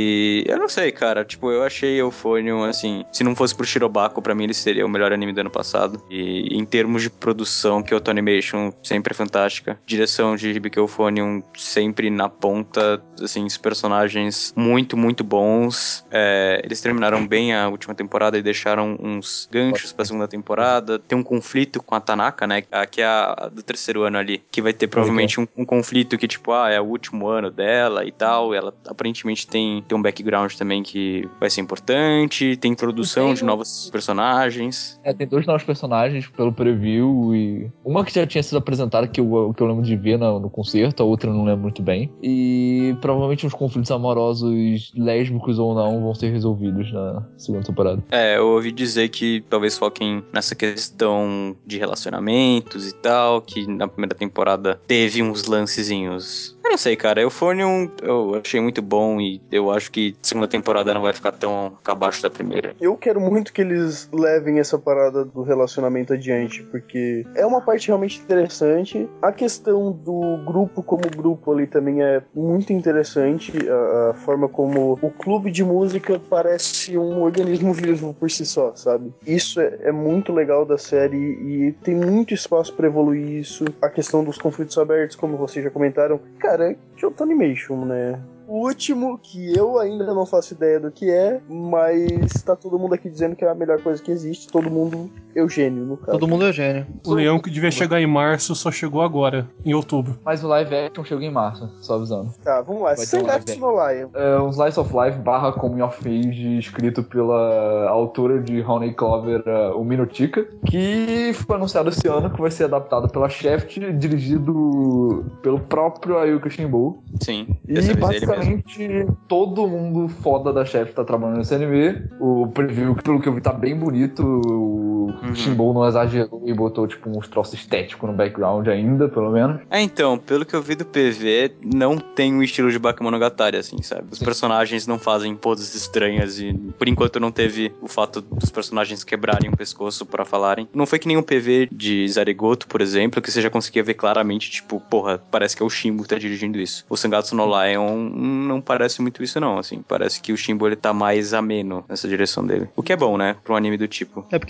E eu não sei, cara. Tipo, eu achei Euphonium, assim... Se não fosse pro Shirobako, pra mim ele seria o melhor anime do ano passado. E em termos de produção, Kyoto Animation sempre é fantástica. Direção de Hibiki Euphonium sempre na ponta. Assim, os personagens muito, muito bons. É, eles terminaram bem a última temporada e deixaram uns ganchos pra segunda temporada. Tem um conflito com a Tanaka, né? Que é a do terceiro ano ali, que vai ter provavelmente um, um conflito que, tipo, ah, é o último ano dela e tal, e ela aparentemente tem, tem um background também que vai ser importante, tem introdução Tem de um- novos personagens. É, tem dois novos personagens pelo preview e... Uma que já tinha sido apresentada, que eu, que eu lembro de ver no, no concerto, a outra eu não lembro muito bem. E provavelmente uns conflitos amorosos, lésbicos ou não, vão ser resolvidos na segunda temporada. É, eu ouvi dizer que talvez foquem nessa questão de relacionamentos e tal, que na primeira temporada teve uns lancezinhos. Eu não sei, cara, Euphonium eu achei muito bom e eu acho que a segunda temporada não vai ficar tão abaixo da primeira. Eu quero muito que eles levem essa parada do relacionamento adiante, porque é uma parte realmente interessante. A questão do grupo como grupo ali também é muito interessante. A, a forma como o clube de música parece um organismo vivo por si só, sabe? Isso é, é muito legal da série e tem muito espaço pra evoluir isso. A questão dos conflitos abertos, como vocês já comentaram, cara, é Kyoto Animation, né? O último, que eu ainda não faço ideia do que é, mas tá todo mundo aqui dizendo que é a melhor coisa que existe. Todo mundo Eugênio, no caso. Todo mundo é gênio. O Leão que devia chegar em março só chegou agora, em outubro. Mas o live action chegou em março, só avisando. Tá, vamos lá. Vai ter um live Sangatsu no Lion. É um Slice of Life barra Coming of Age, escrito pela autora de Honey Clover, uh, o Minotica, que foi anunciado esse ano, que vai ser adaptado pela Shaft, dirigido pelo próprio Ayuka Shinbou. Sim, E dessa vez ele mesmo. basicamente todo mundo foda da Shaft tá trabalhando nesse anime. O preview, pelo que eu vi, tá bem bonito. O Uhum. Shinbou não exagerou e botou tipo uns troços estéticos no background ainda, pelo menos. É, então, pelo que eu vi do P V, não tem um estilo de Bakemonogatari, assim, sabe? Os Sim. personagens não fazem poses estranhas e, por enquanto, não teve o fato dos personagens quebrarem o pescoço pra falarem. Não foi que nem um P V de Zaregoto, por exemplo, que você já conseguia ver claramente, tipo, porra, parece que é o Shimbo que tá dirigindo isso. O Sangatsu no Lion não parece muito isso, não, assim. Parece que o Shimbo, ele tá mais ameno nessa direção dele. O que é bom, né? Pra um anime do tipo. É porque ele tem que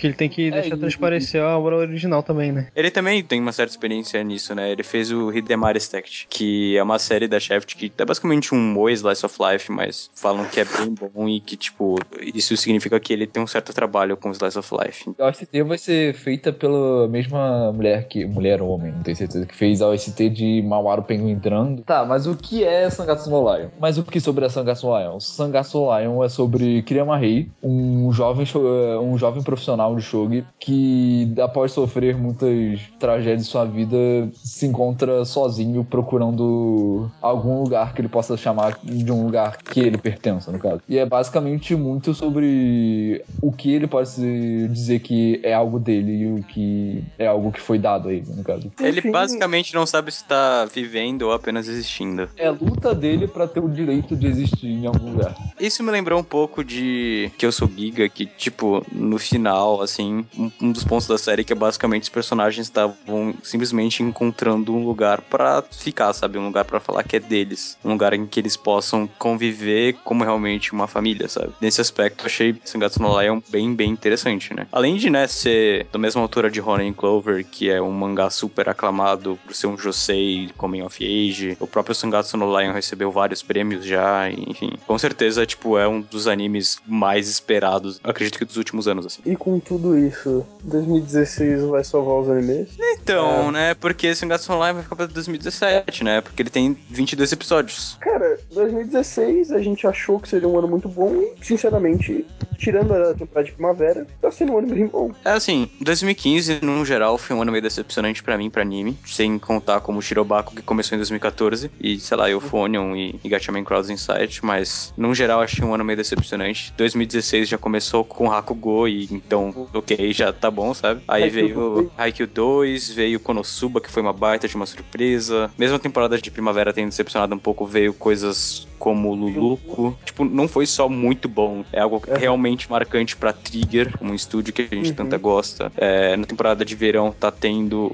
que deixa transparecer a obra original também, né? Ele também tem uma certa experiência nisso, né? Ele fez o Hidemar Stacked, que é uma série da Shaft que é basicamente um Moe Slice of Life, mas falam que é bem bom e que, tipo, isso significa que ele tem um certo trabalho com Slice of Life. A O S T vai ser feita pela mesma mulher que... Mulher ou homem, não tenho certeza, que fez a O S T de Mawaru Penguin entrando. Tá, mas o que é Sangatsu no Lion? Mas o que sobre a Sangatsu no Lion? Sangatsu no Lion é sobre Kiriyama Rei, um jovem, um jovem profissional de shogi que, após sofrer muitas tragédias em sua vida, se encontra sozinho procurando algum lugar que ele possa chamar de um lugar que ele pertença, no caso. E é basicamente muito sobre o que ele pode dizer que é algo dele e o que é algo que foi dado a ele, no caso. Ele basicamente não sabe se tá vivendo ou apenas existindo. É a luta dele pra ter o direito de existir em algum lugar. Isso me lembrou um pouco de que eu sou Giga, que, tipo, no final, assim, um, um dos pontos da série que é basicamente os personagens estavam simplesmente encontrando um lugar pra ficar, sabe? Um lugar pra falar que é deles. Um lugar em que eles possam conviver como realmente uma família, sabe? Nesse aspecto, eu achei Sangatsu no Lion bem, bem interessante, né? Além de, né, ser da mesma autora de Honey and Clover, que é um mangá super aclamado por ser um josei, coming of age. O próprio Sangatsu no Lion recebeu vários prêmios já, enfim. Com certeza, tipo, é um dos animes mais esperados, acredito que dos últimos anos, assim. E com tudo isso, dois mil e dezesseis vai salvar os animes? Então, é. né, porque Sangatsu no Lion vai ficar pra dois mil e dezessete, né, porque ele tem vinte e dois episódios. Cara, dois mil e dezesseis a gente achou que seria um ano muito bom e, sinceramente, tirando a temporada de primavera, tá sendo um ano bem bom. É assim, dois mil e quinze, no geral, foi um ano meio decepcionante pra mim, pra anime, sem contar como Shirobako, que começou em dois mil e quatorze, e, sei lá, Euphonium e, e Gatchaman Cross Insight, mas, no geral, achei um ano meio decepcionante. dois mil e dezesseis já começou com Hakugo, e então, ok, já tá bom, sabe? Aí veio Haikyuu dois, veio Konosuba, que foi uma baita de uma surpresa. Mesmo a temporada de primavera tendo decepcionado um pouco, veio coisas como Luluco. Tipo, não foi só muito bom, é algo Uhum. realmente marcante pra Trigger, um estúdio que a gente uhum. tanta gosta. É, na temporada de verão tá tendo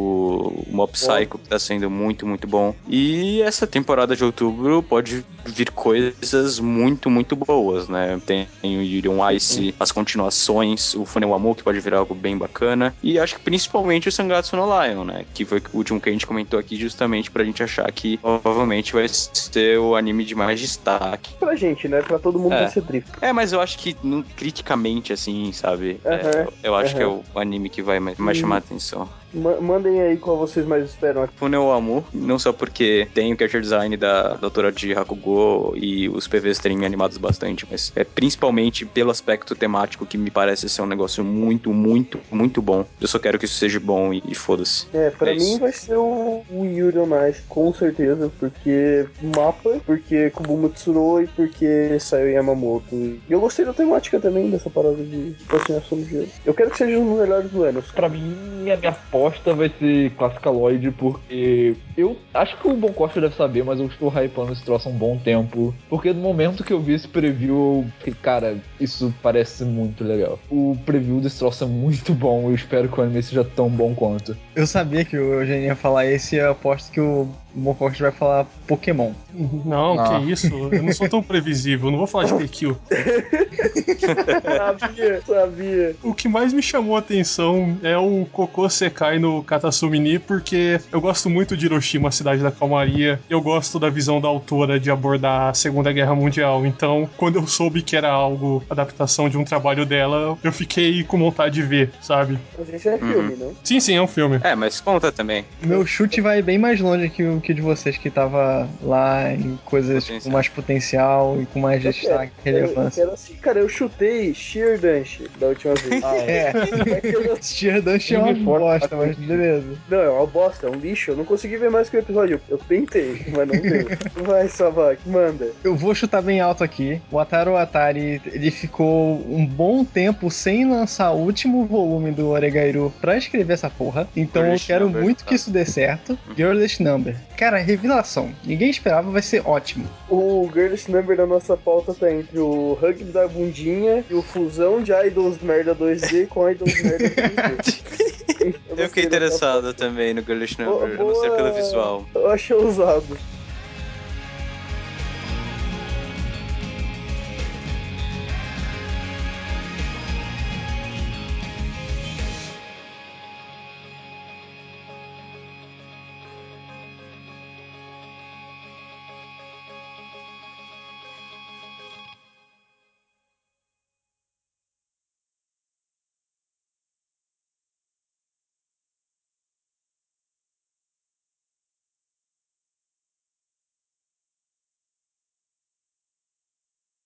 o Mob Psycho, que tá sendo muito, muito bom. E essa temporada de outubro pode vir coisas muito, muito boas, né? Tem o Yuri on Ice, uhum. as continuações, o Funnel Amor, que pode virar algo bem bacana. E acho que principalmente o Sangatsu no Lion, né? Que foi o último que a gente comentou aqui, justamente pra gente achar que provavelmente vai ser o anime de mais destaque. Pra gente, né? Pra todo mundo é. vai ser drift. É, mas eu acho que não, criticamente, assim, sabe? Uhum. É, eu acho uhum. que é o anime que vai mais, mais chamar a atenção. M- mandem aí qual vocês mais esperam. Funnel Amor, não só porque tem o character design da, da autora de Hakugo e os P Vs terem me animados bastante, mas é principalmente pelo aspecto temático que me parece ser um negócio muito, muito, muito bom. Eu só quero que isso seja bom e, e foda-se. É, pra é mim isso. vai ser o, o Yuri on Ice, com certeza, porque mapa, porque Kubumo Tsuro e porque saiu Yamamoto. E eu gostei da temática também dessa parada de fascinação do gelo. Eu quero que seja um dos melhores do ano. Pra mim, a minha aposta vai ser Classicaloid, porque eu acho que o Bon Costa deve saber, mas eu estou hypando esse troço há um bom tempo. Porque no momento que eu vi esse preview, eu fiquei, cara, isso parece muito legal. O preview desse troço é muito bom, eu espero que o anime seja tão bom quanto. Eu sabia que o Eugênio ia falar esse e eu aposto que o Bon Costa vai falar Pokémon. Não, Ah. que isso, eu não sou tão previsível, eu não vou falar de P Q. Sabia, sabia. O que mais me chamou a atenção é o Koko Sekai no Katasumini, porque eu gosto muito de Hiroshima, a cidade da calmaria, e eu gosto da visão da autora de abordar a Segunda Guerra Mundial. Então, quando eu soube que era algo, adaptação de um trabalho dela, eu fiquei com vontade de ver, sabe? Mas isso é filme, uhum. não? Sim, sim, é um filme. É, mas conta também. Meu chute vai bem mais longe que o que de vocês, que tava lá em coisas potencial. Com mais potencial e com mais eu destaque, quero, relevância. Eu quero assim, cara, eu chutei Sheer Dance da última vez. Ah, é. é. Sheer Dance é uma bosta, mas beleza. Não, é uma bosta, é um lixo. Eu não consegui ver mais que o episódio. Eu tentei, mas não deu. Vai, Savak, manda. Eu vou chutar bem alto aqui. O Ataru Atari, ele ficou um bom tempo sem lançar o último volume do Oregairu pra escrever essa porra. Então Girlish eu quero number, muito tá. que isso dê certo. Girlish Number. Cara, revelação. Ninguém esperava, vai ser ótimo. O Girlish Number da nossa pauta tá entre o Hug da Bundinha e o fusão de Idols Merda dois D com Idols Merda três D. Eu, eu fiquei interessado também no Girlish Number, boa, a não ser pelo visual. Eu achei ousado.